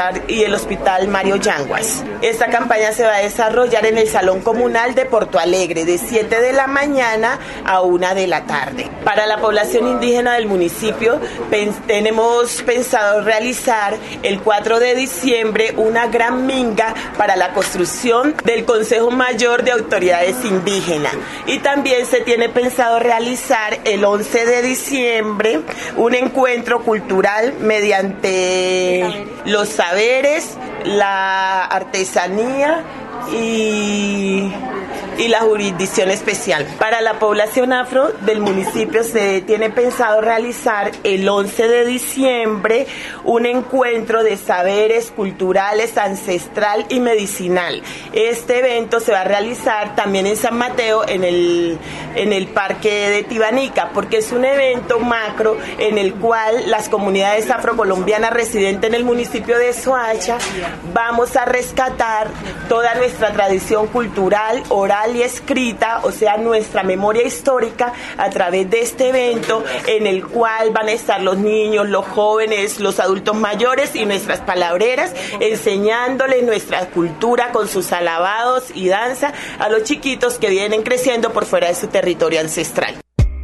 Hogar y el Hospital Mario Yanguas. Esta campaña se va a desarrollar en el Salón Comunal de Porto Alegre de siete de la mañana a una de la tarde. Para la población indígena del municipio pen- tenemos pensado realizar el cuatro de diciembre una gran minga para la construcción del Consejo Mayor de Autoridades Indígenas, y también se tiene pensado realizar el once de diciembre un encuentro cultural mediante los saberes, la artesanía y, y la jurisdicción especial. Para la población afro del municipio se tiene pensado realizar el once de diciembre un encuentro de saberes culturales, ancestral y medicinal. Este evento se va a realizar también en San Mateo, en el, en el Parque de Tibanica, porque es un evento macro en el cual las comunidades afrocolombianas residentes en el municipio de Soacha vamos a rescatar toda nuestra nuestra tradición cultural, oral y escrita, o sea, nuestra memoria histórica a través de este evento en el cual van a estar los niños, los jóvenes, los adultos mayores y nuestras palabreras enseñándoles nuestra cultura con sus alabados y danza a los chiquitos que vienen creciendo por fuera de su territorio ancestral.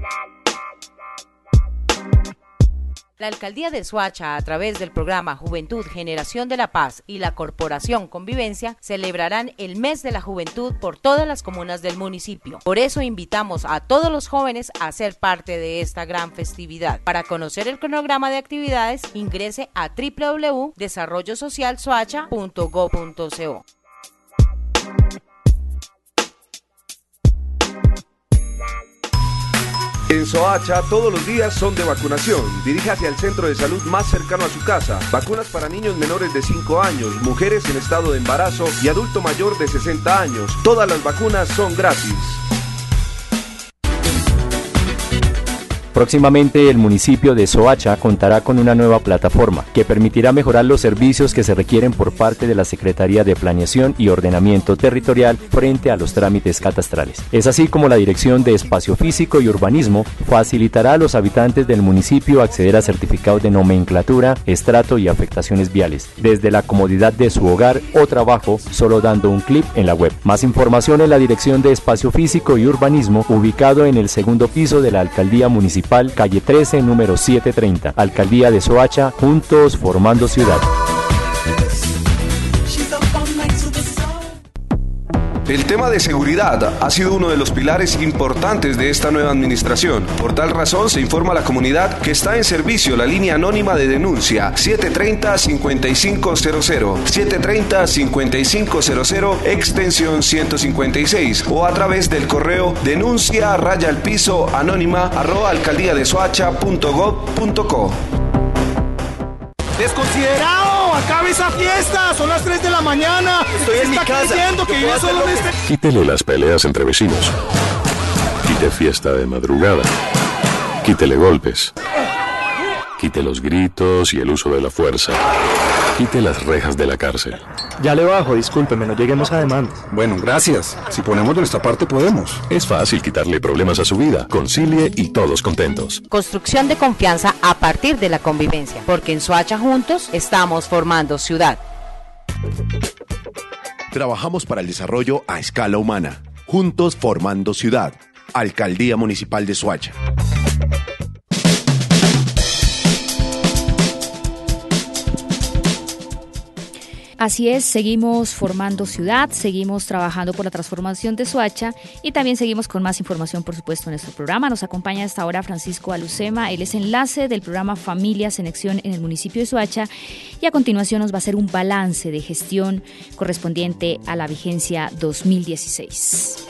La Alcaldía de Soacha, a través del programa Juventud Generación de la Paz y la Corporación Convivencia, celebrarán el mes de la juventud por todas las comunas del municipio. Por eso invitamos a todos los jóvenes a ser parte de esta gran festividad. Para conocer el cronograma de actividades, ingrese a doble u doble u doble u punto desarrollo social soacha punto gob punto co. En Soacha todos los días son de vacunación. Diríjase al centro de salud más cercano a su casa. Vacunas para niños menores de cinco años, mujeres en estado de embarazo y adulto mayor de sesenta años. Todas las vacunas son gratis. Próximamente el municipio de Soacha contará con una nueva plataforma que permitirá mejorar los servicios que se requieren por parte de la Secretaría de Planeación y Ordenamiento Territorial frente a los trámites catastrales. Es así como la Dirección de Espacio Físico y Urbanismo facilitará a los habitantes del municipio acceder a certificados de nomenclatura, estrato y afectaciones viales, desde la comodidad de su hogar o trabajo, solo dando un clic en la web. Más información en la Dirección de Espacio Físico y Urbanismo, ubicado en el segundo piso de la Alcaldía Municipal, calle trece, número setecientos treinta, Alcaldía de Soacha, juntos formando ciudad. El tema de seguridad ha sido uno de los pilares importantes de esta nueva administración. Por tal razón, se informa a la comunidad que está en servicio la línea anónima de denuncia siete treinta, cincuenta y cinco cero cero, siete treinta, cincuenta y cinco cero cero, extensión ciento cincuenta y seis, o a través del correo denuncia raya al piso anónima arroba alcaldía de soacha punto gob punto co. ¡Desconsiderado! ¡Acabe esa fiesta! ¡Son las tres de la mañana! Estoy en mi casa. Que vive solo en este... Quítele las peleas entre vecinos. Quite fiesta de madrugada. Quítele golpes. Quite los gritos y el uso de la fuerza. Quite las rejas de la cárcel. Ya le bajo, discúlpeme, no lleguemos a demanda. Bueno, gracias. Si ponemos de nuestra parte, podemos. Es fácil quitarle problemas a su vida. Concilie y todos contentos. Construcción de confianza a partir de la convivencia, porque en Soacha juntos estamos formando ciudad. Trabajamos para el desarrollo a escala humana. Juntos formando ciudad. Alcaldía Municipal de Soacha. Así es, seguimos formando ciudad, seguimos trabajando por la transformación de Soacha y también seguimos con más información, por supuesto, en nuestro programa. Nos acompaña hasta ahora Francisco Alucema, él es enlace del programa Familias en Acción en el municipio de Soacha y a continuación nos va a hacer un balance de gestión correspondiente a la vigencia dos mil dieciséis.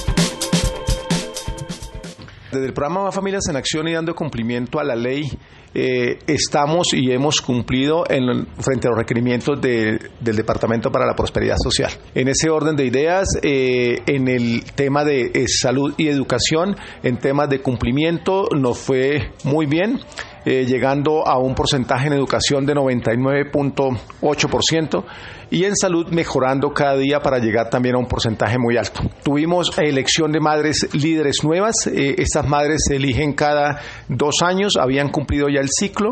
Desde el programa Familias en Acción y dando cumplimiento a la ley, eh, estamos y hemos cumplido en, frente a los requerimientos de, del Departamento para la Prosperidad Social. En ese orden de ideas, eh, en el tema de eh, salud y educación, en temas de cumplimiento, nos fue muy bien. Eh, llegando a un porcentaje en educación de noventa y nueve punto ocho por ciento y en salud mejorando cada día para llegar también a un porcentaje muy alto. Tuvimos elección de madres líderes nuevas, eh, estas madres se eligen cada dos años, habían cumplido ya el ciclo.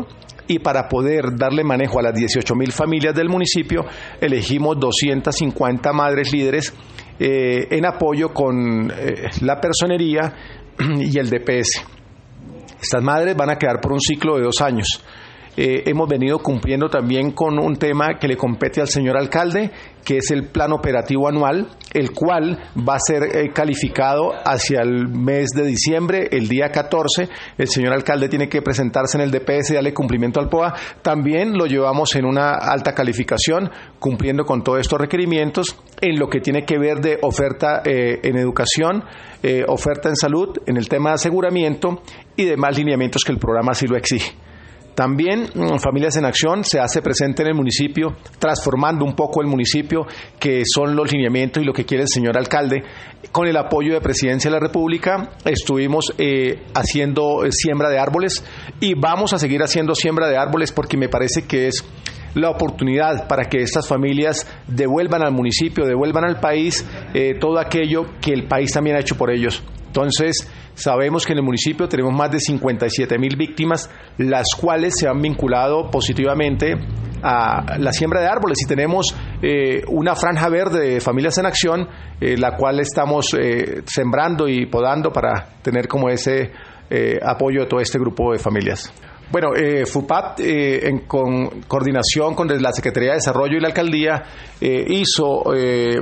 y para poder darle manejo a las dieciocho mil familias del municipio, elegimos doscientas cincuenta madres líderes eh, en apoyo con eh, la personería y el D P S. Estas madres van a quedar por un ciclo de dos años. Eh, hemos venido cumpliendo también con un tema que le compete al señor alcalde, que es el plan operativo anual, el cual va a ser eh, calificado hacia el mes de diciembre, el día catorce. El señor alcalde tiene que presentarse en el D P S y darle cumplimiento al P O A. También lo llevamos en una alta calificación, cumpliendo con todos estos requerimientos en lo que tiene que ver de oferta eh, en educación, eh, oferta en salud, en el tema de aseguramiento y demás lineamientos que el programa así lo exige. También Familias en Acción se hace presente en el municipio, transformando un poco el municipio, que son los lineamientos y lo que quiere el señor alcalde. Con el apoyo de Presidencia de la República estuvimos eh, haciendo siembra de árboles y vamos a seguir haciendo siembra de árboles porque me parece que es la oportunidad para que estas familias devuelvan al municipio, devuelvan al país eh, todo aquello que el país también ha hecho por ellos. Entonces, sabemos que en el municipio tenemos más de cincuenta y siete mil víctimas, las cuales se han vinculado positivamente a la siembra de árboles y tenemos eh, una franja verde de Familias en Acción, eh, la cual estamos eh, sembrando y podando para tener como ese eh, apoyo de todo este grupo de familias. Bueno, eh, FUPAP, eh, en con, coordinación con la Secretaría de Desarrollo y la Alcaldía, eh, hizo... Eh,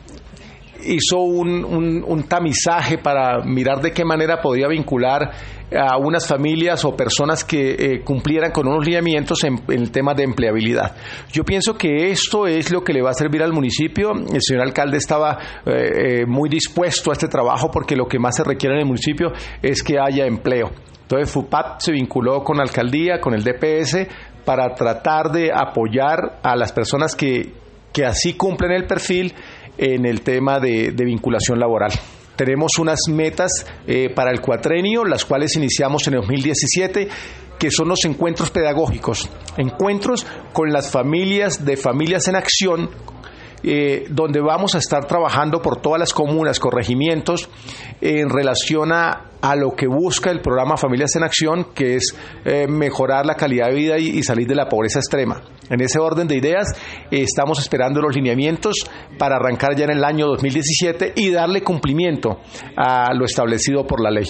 hizo un, un, un tamizaje para mirar de qué manera podía vincular a unas familias o personas que eh, cumplieran con unos lineamientos en, en el tema de empleabilidad. Yo pienso que esto es lo que le va a servir al municipio. El señor alcalde estaba eh, eh, muy dispuesto a este trabajo porque lo que más se requiere en el municipio es que haya empleo. Entonces FUPAP se vinculó con la alcaldía, con el D P S, para tratar de apoyar a las personas que, que así cumplen el perfil en el tema de, de vinculación laboral. Tenemos unas metas eh, para el cuatrenio, las cuales iniciamos en el dos mil diecisiete, que son los encuentros pedagógicos, encuentros con las familias de Familias en Acción, eh, donde vamos a estar trabajando por todas las comunas, corregimientos, en relación a, a lo que busca el programa Familias en Acción, que es eh, mejorar la calidad de vida y, y salir de la pobreza extrema. En ese orden de ideas, eh, estamos esperando los lineamientos para arrancar ya en el año dos mil diecisiete y darle cumplimiento a lo establecido por la ley.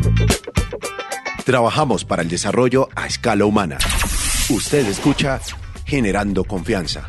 Trabajamos para el desarrollo a escala humana. Usted escucha Generando Confianza.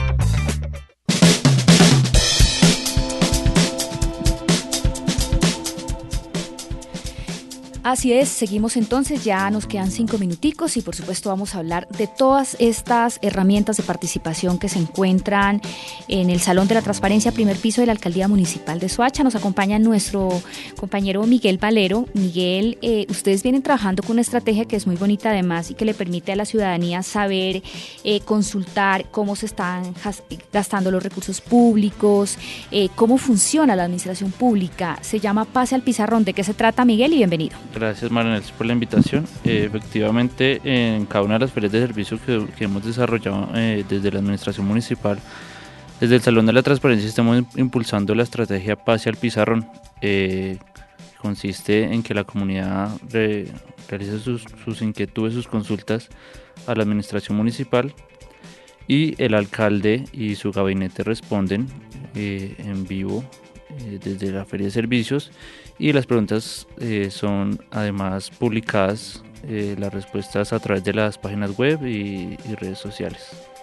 Así es, seguimos entonces, ya nos quedan cinco minuticos y por supuesto vamos a hablar de todas estas herramientas de participación que se encuentran en el Salón de la Transparencia, primer piso de la Alcaldía Municipal de Soacha. Nos acompaña nuestro compañero Miguel Valero. Miguel, eh, ustedes vienen trabajando con una estrategia que es muy bonita además y que le permite a la ciudadanía saber, eh, consultar cómo se están gastando los recursos públicos, eh, cómo funciona la administración pública. Se llama Pase al Pizarrón. ¿De qué se trata, Miguel? Y bienvenido. Gracias, Maranel, por la invitación. Eh, efectivamente, en cada una de las ferias de servicio que, que hemos desarrollado eh, desde la administración municipal, desde el Salón de la Transparencia, estamos impulsando la estrategia Pase al Pizarrón. Eh, consiste en que la comunidad re, realice sus, sus inquietudes, sus consultas a la administración municipal y el alcalde y su gabinete responden eh, en vivo eh, desde la feria de servicios. Y las preguntas eh, son además publicadas, eh, las respuestas a través de las páginas web y, y redes sociales.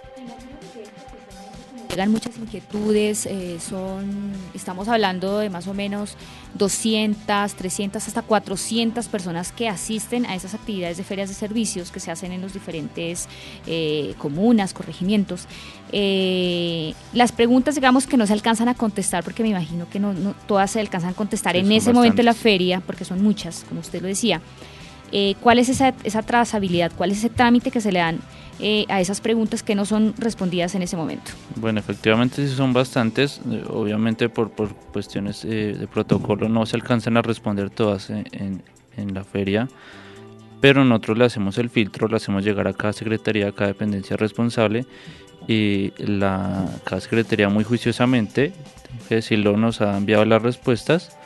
Llegan muchas inquietudes, eh, son, estamos hablando de más o menos doscientas, trescientas, hasta cuatrocientas personas que asisten a esas actividades de ferias de servicios que se hacen en los diferentes eh, comunas, corregimientos. Eh, las preguntas, digamos, que no se alcanzan a contestar, porque me imagino que no, no todas se alcanzan a contestar sí, en ese bastantes. momento de la feria, porque son muchas, como usted lo decía. Eh, ¿Cuál es esa, esa trazabilidad? ¿Cuál es ese trámite que se le dan eh, a esas preguntas que no son respondidas en ese momento? Bueno, efectivamente sí son bastantes. Eh, obviamente por, por cuestiones eh, de protocolo no se alcanzan a responder todas en, en, en la feria, pero nosotros le hacemos el filtro, le hacemos llegar a cada secretaría, a cada dependencia responsable, y la, cada secretaría muy juiciosamente, tengo que decirlo, nos ha enviado las respuestas.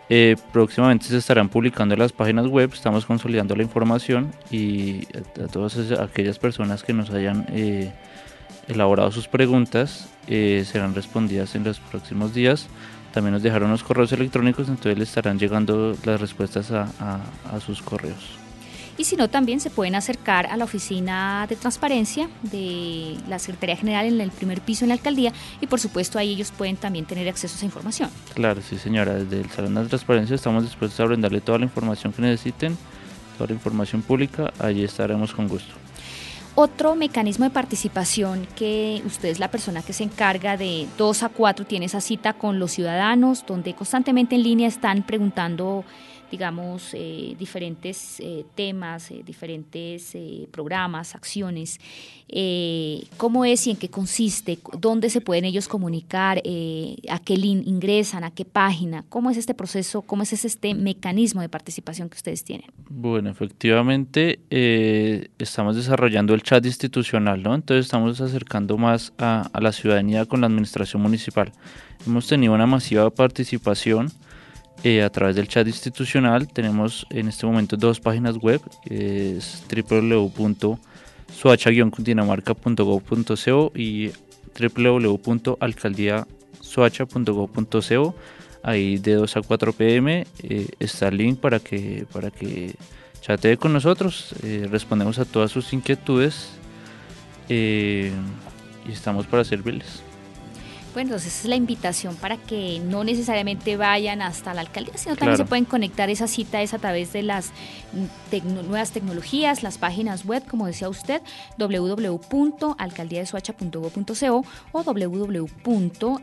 Eh, próximamente se estarán publicando las páginas web, estamos consolidando la información y a, a todas esas, aquellas personas que nos hayan eh, elaborado sus preguntas eh, serán respondidas en los próximos días. También nos dejaron los correos electrónicos, entonces les estarán llegando las respuestas a, a, a sus correos. Y si no, también se pueden acercar a la oficina de transparencia de la Secretaría General en el primer piso en la alcaldía y por supuesto ahí ellos pueden también tener acceso a esa información. Claro, sí señora, desde el Salón de Transparencia estamos dispuestos a brindarle toda la información que necesiten, toda la información pública, allí estaremos con gusto. Otro mecanismo de participación que usted es la persona que se encarga de dos a cuatro, tiene esa cita con los ciudadanos donde constantemente en línea están preguntando digamos, eh, diferentes eh, temas, eh, diferentes eh, programas, acciones, eh, cómo es y en qué consiste, dónde se pueden ellos comunicar, eh, a qué link ingresan, a qué página, cómo es este proceso, cómo es este mecanismo de participación que ustedes tienen. Bueno, efectivamente eh, estamos desarrollando el chat institucional, ¿no? Entonces estamos acercando más a, a la ciudadanía con la administración municipal. Hemos tenido una masiva participación Eh, a través del chat institucional. Tenemos en este momento dos páginas web, que es doble u doble u doble u punto soacha guion cundinamarca punto gob punto co y doble u doble u doble u punto alcaldía soacha punto gob punto co. Ahí de dos a cuatro pe eme eh, está el link para que, para que chatee con nosotros, eh, respondemos a todas sus inquietudes eh, y estamos para servirles. Bueno, entonces es la invitación para que no necesariamente vayan hasta la alcaldía, sino también claro. se pueden conectar. Esa cita es a través de las tecno, nuevas tecnologías, las páginas web, como decía usted, doble u doble u doble u punto alcaldía de soacha punto gob punto co o doble u doble u doble u punto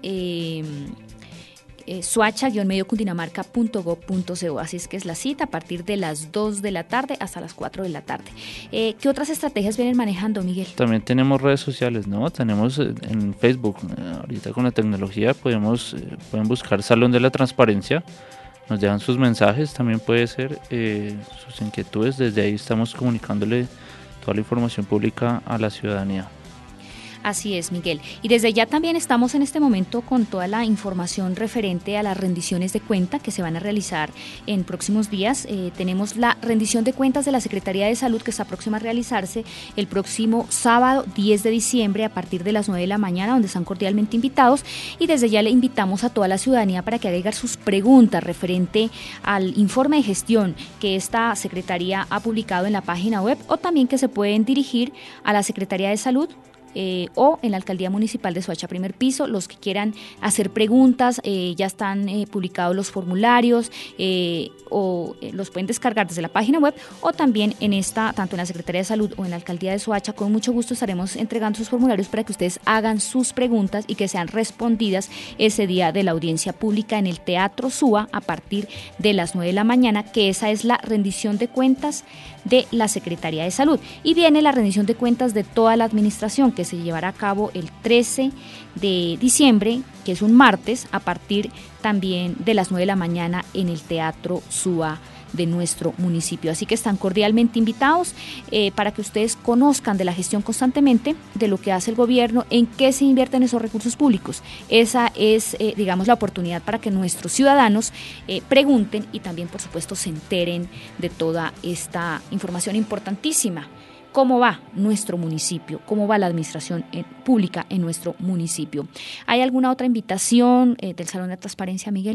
soacha guion medio cundinamarca punto gob punto co. Así es que es la cita a partir de las dos de la tarde hasta las cuatro de la tarde. Eh, ¿Qué otras estrategias vienen manejando, Miguel? También tenemos redes sociales, ¿no? Tenemos en Facebook, ahorita con la tecnología podemos eh, pueden buscar Salón de la Transparencia, nos dejan sus mensajes, también puede ser eh, sus inquietudes, desde ahí estamos comunicándole toda la información pública a la ciudadanía. Así es, Miguel. Y desde ya también estamos en este momento con toda la información referente a las rendiciones de cuenta que se van a realizar en próximos días. Eh, tenemos la rendición de cuentas de la Secretaría de Salud que está próxima a realizarse el próximo sábado diez de diciembre a partir de las nueve de la mañana, donde están cordialmente invitados. Y desde ya le invitamos a toda la ciudadanía para que haga sus preguntas referente al informe de gestión que esta Secretaría ha publicado en la página web o también que se pueden dirigir a la Secretaría de Salud Eh, o en la Alcaldía Municipal de Soacha, primer piso. Los que quieran hacer preguntas, eh, ya están eh, publicados los formularios eh, o eh, los pueden descargar desde la página web o también en esta, tanto en la Secretaría de Salud o en la Alcaldía de Soacha. Con mucho gusto estaremos entregando sus formularios para que ustedes hagan sus preguntas y que sean respondidas ese día de la audiencia pública en el Teatro Suba a partir de las nueve de la mañana, que esa es la rendición de cuentas de la Secretaría de Salud. Y viene la rendición de cuentas de toda la administración, que se llevará a cabo el trece de diciembre, que es un martes, a partir también de las nueve de la mañana en el Teatro Suba de nuestro municipio. Así que están cordialmente invitados eh, para que ustedes conozcan de la gestión constantemente, de lo que hace el gobierno, en qué se invierten esos recursos públicos. Esa es, eh, digamos, la oportunidad para que nuestros ciudadanos eh, pregunten y también, por supuesto, se enteren de toda esta información importantísima. ¿Cómo va nuestro municipio? ¿Cómo va la administración eh, pública en nuestro municipio? ¿Hay alguna otra invitación eh, del Salón de Transparencia, Miguel?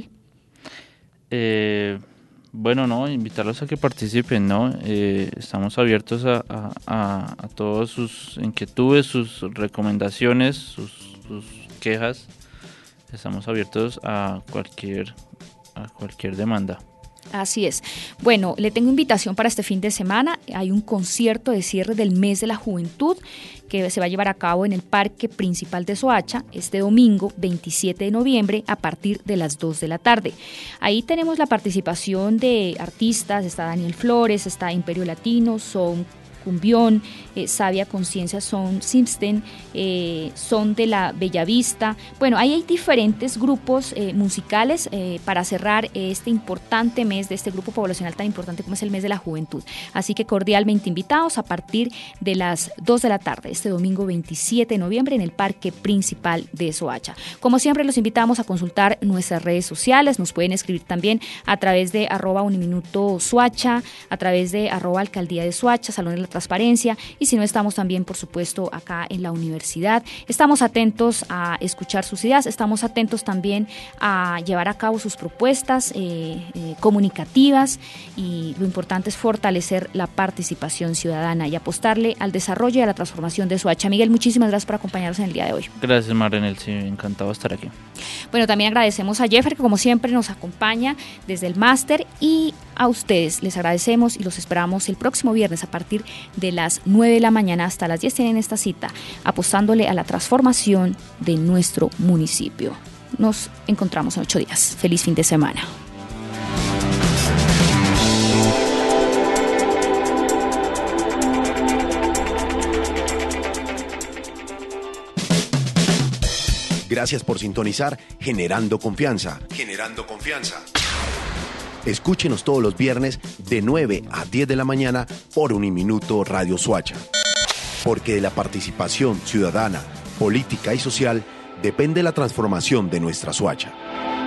Eh... Bueno, no, invitarlos a que participen, ¿no? Eh, estamos abiertos a, a, a, a todas sus inquietudes, sus recomendaciones, sus, sus quejas. Estamos abiertos a cualquier, a cualquier demanda. Así es. Bueno, le tengo invitación para este fin de semana. Hay un concierto de cierre del mes de la juventud que se va a llevar a cabo en el Parque Principal de Soacha este domingo veintisiete de noviembre a partir de las dos de la tarde. Ahí tenemos la participación de artistas, está Daniel Flores, está Imperio Latino, Son Cumbión, eh, Sabia Conciencia Sound System, eh, Son de la Bellavista. Bueno, ahí hay diferentes grupos eh, musicales eh, para cerrar este importante mes de este grupo poblacional tan importante como es el mes de la juventud. Así que cordialmente invitados a partir de las dos de la tarde, este domingo veintisiete de noviembre en el Parque Principal de Soacha. Como siempre, los invitamos a consultar nuestras redes sociales. Nos pueden escribir también a través de arroba uniminuto Soacha, a través de arroba alcaldía de Soacha, Salón de la Transparencia, y si no, estamos también, por supuesto, acá en la universidad. Estamos atentos a escuchar sus ideas, estamos atentos también a llevar a cabo sus propuestas eh, eh, comunicativas, y lo importante es fortalecer la participación ciudadana y apostarle al desarrollo y a la transformación de Soacha. Miguel, muchísimas gracias por acompañarnos en el día de hoy. Gracias, Marlenel, sí, encantado de estar aquí. Bueno, también agradecemos a Jeffer, que como siempre nos acompaña desde el máster, y a ustedes les agradecemos y los esperamos el próximo viernes a partir de las nueve de la mañana hasta las diez. Tienen esta cita, apostándole a la transformación de nuestro municipio. Nos encontramos en ocho días. Feliz fin de semana. Gracias por sintonizar Generando Confianza. Generando Confianza. Escúchenos todos los viernes de nueve a diez de la mañana por Uniminuto Radio Soacha. Porque de la participación ciudadana, política y social depende la transformación de nuestra Soacha.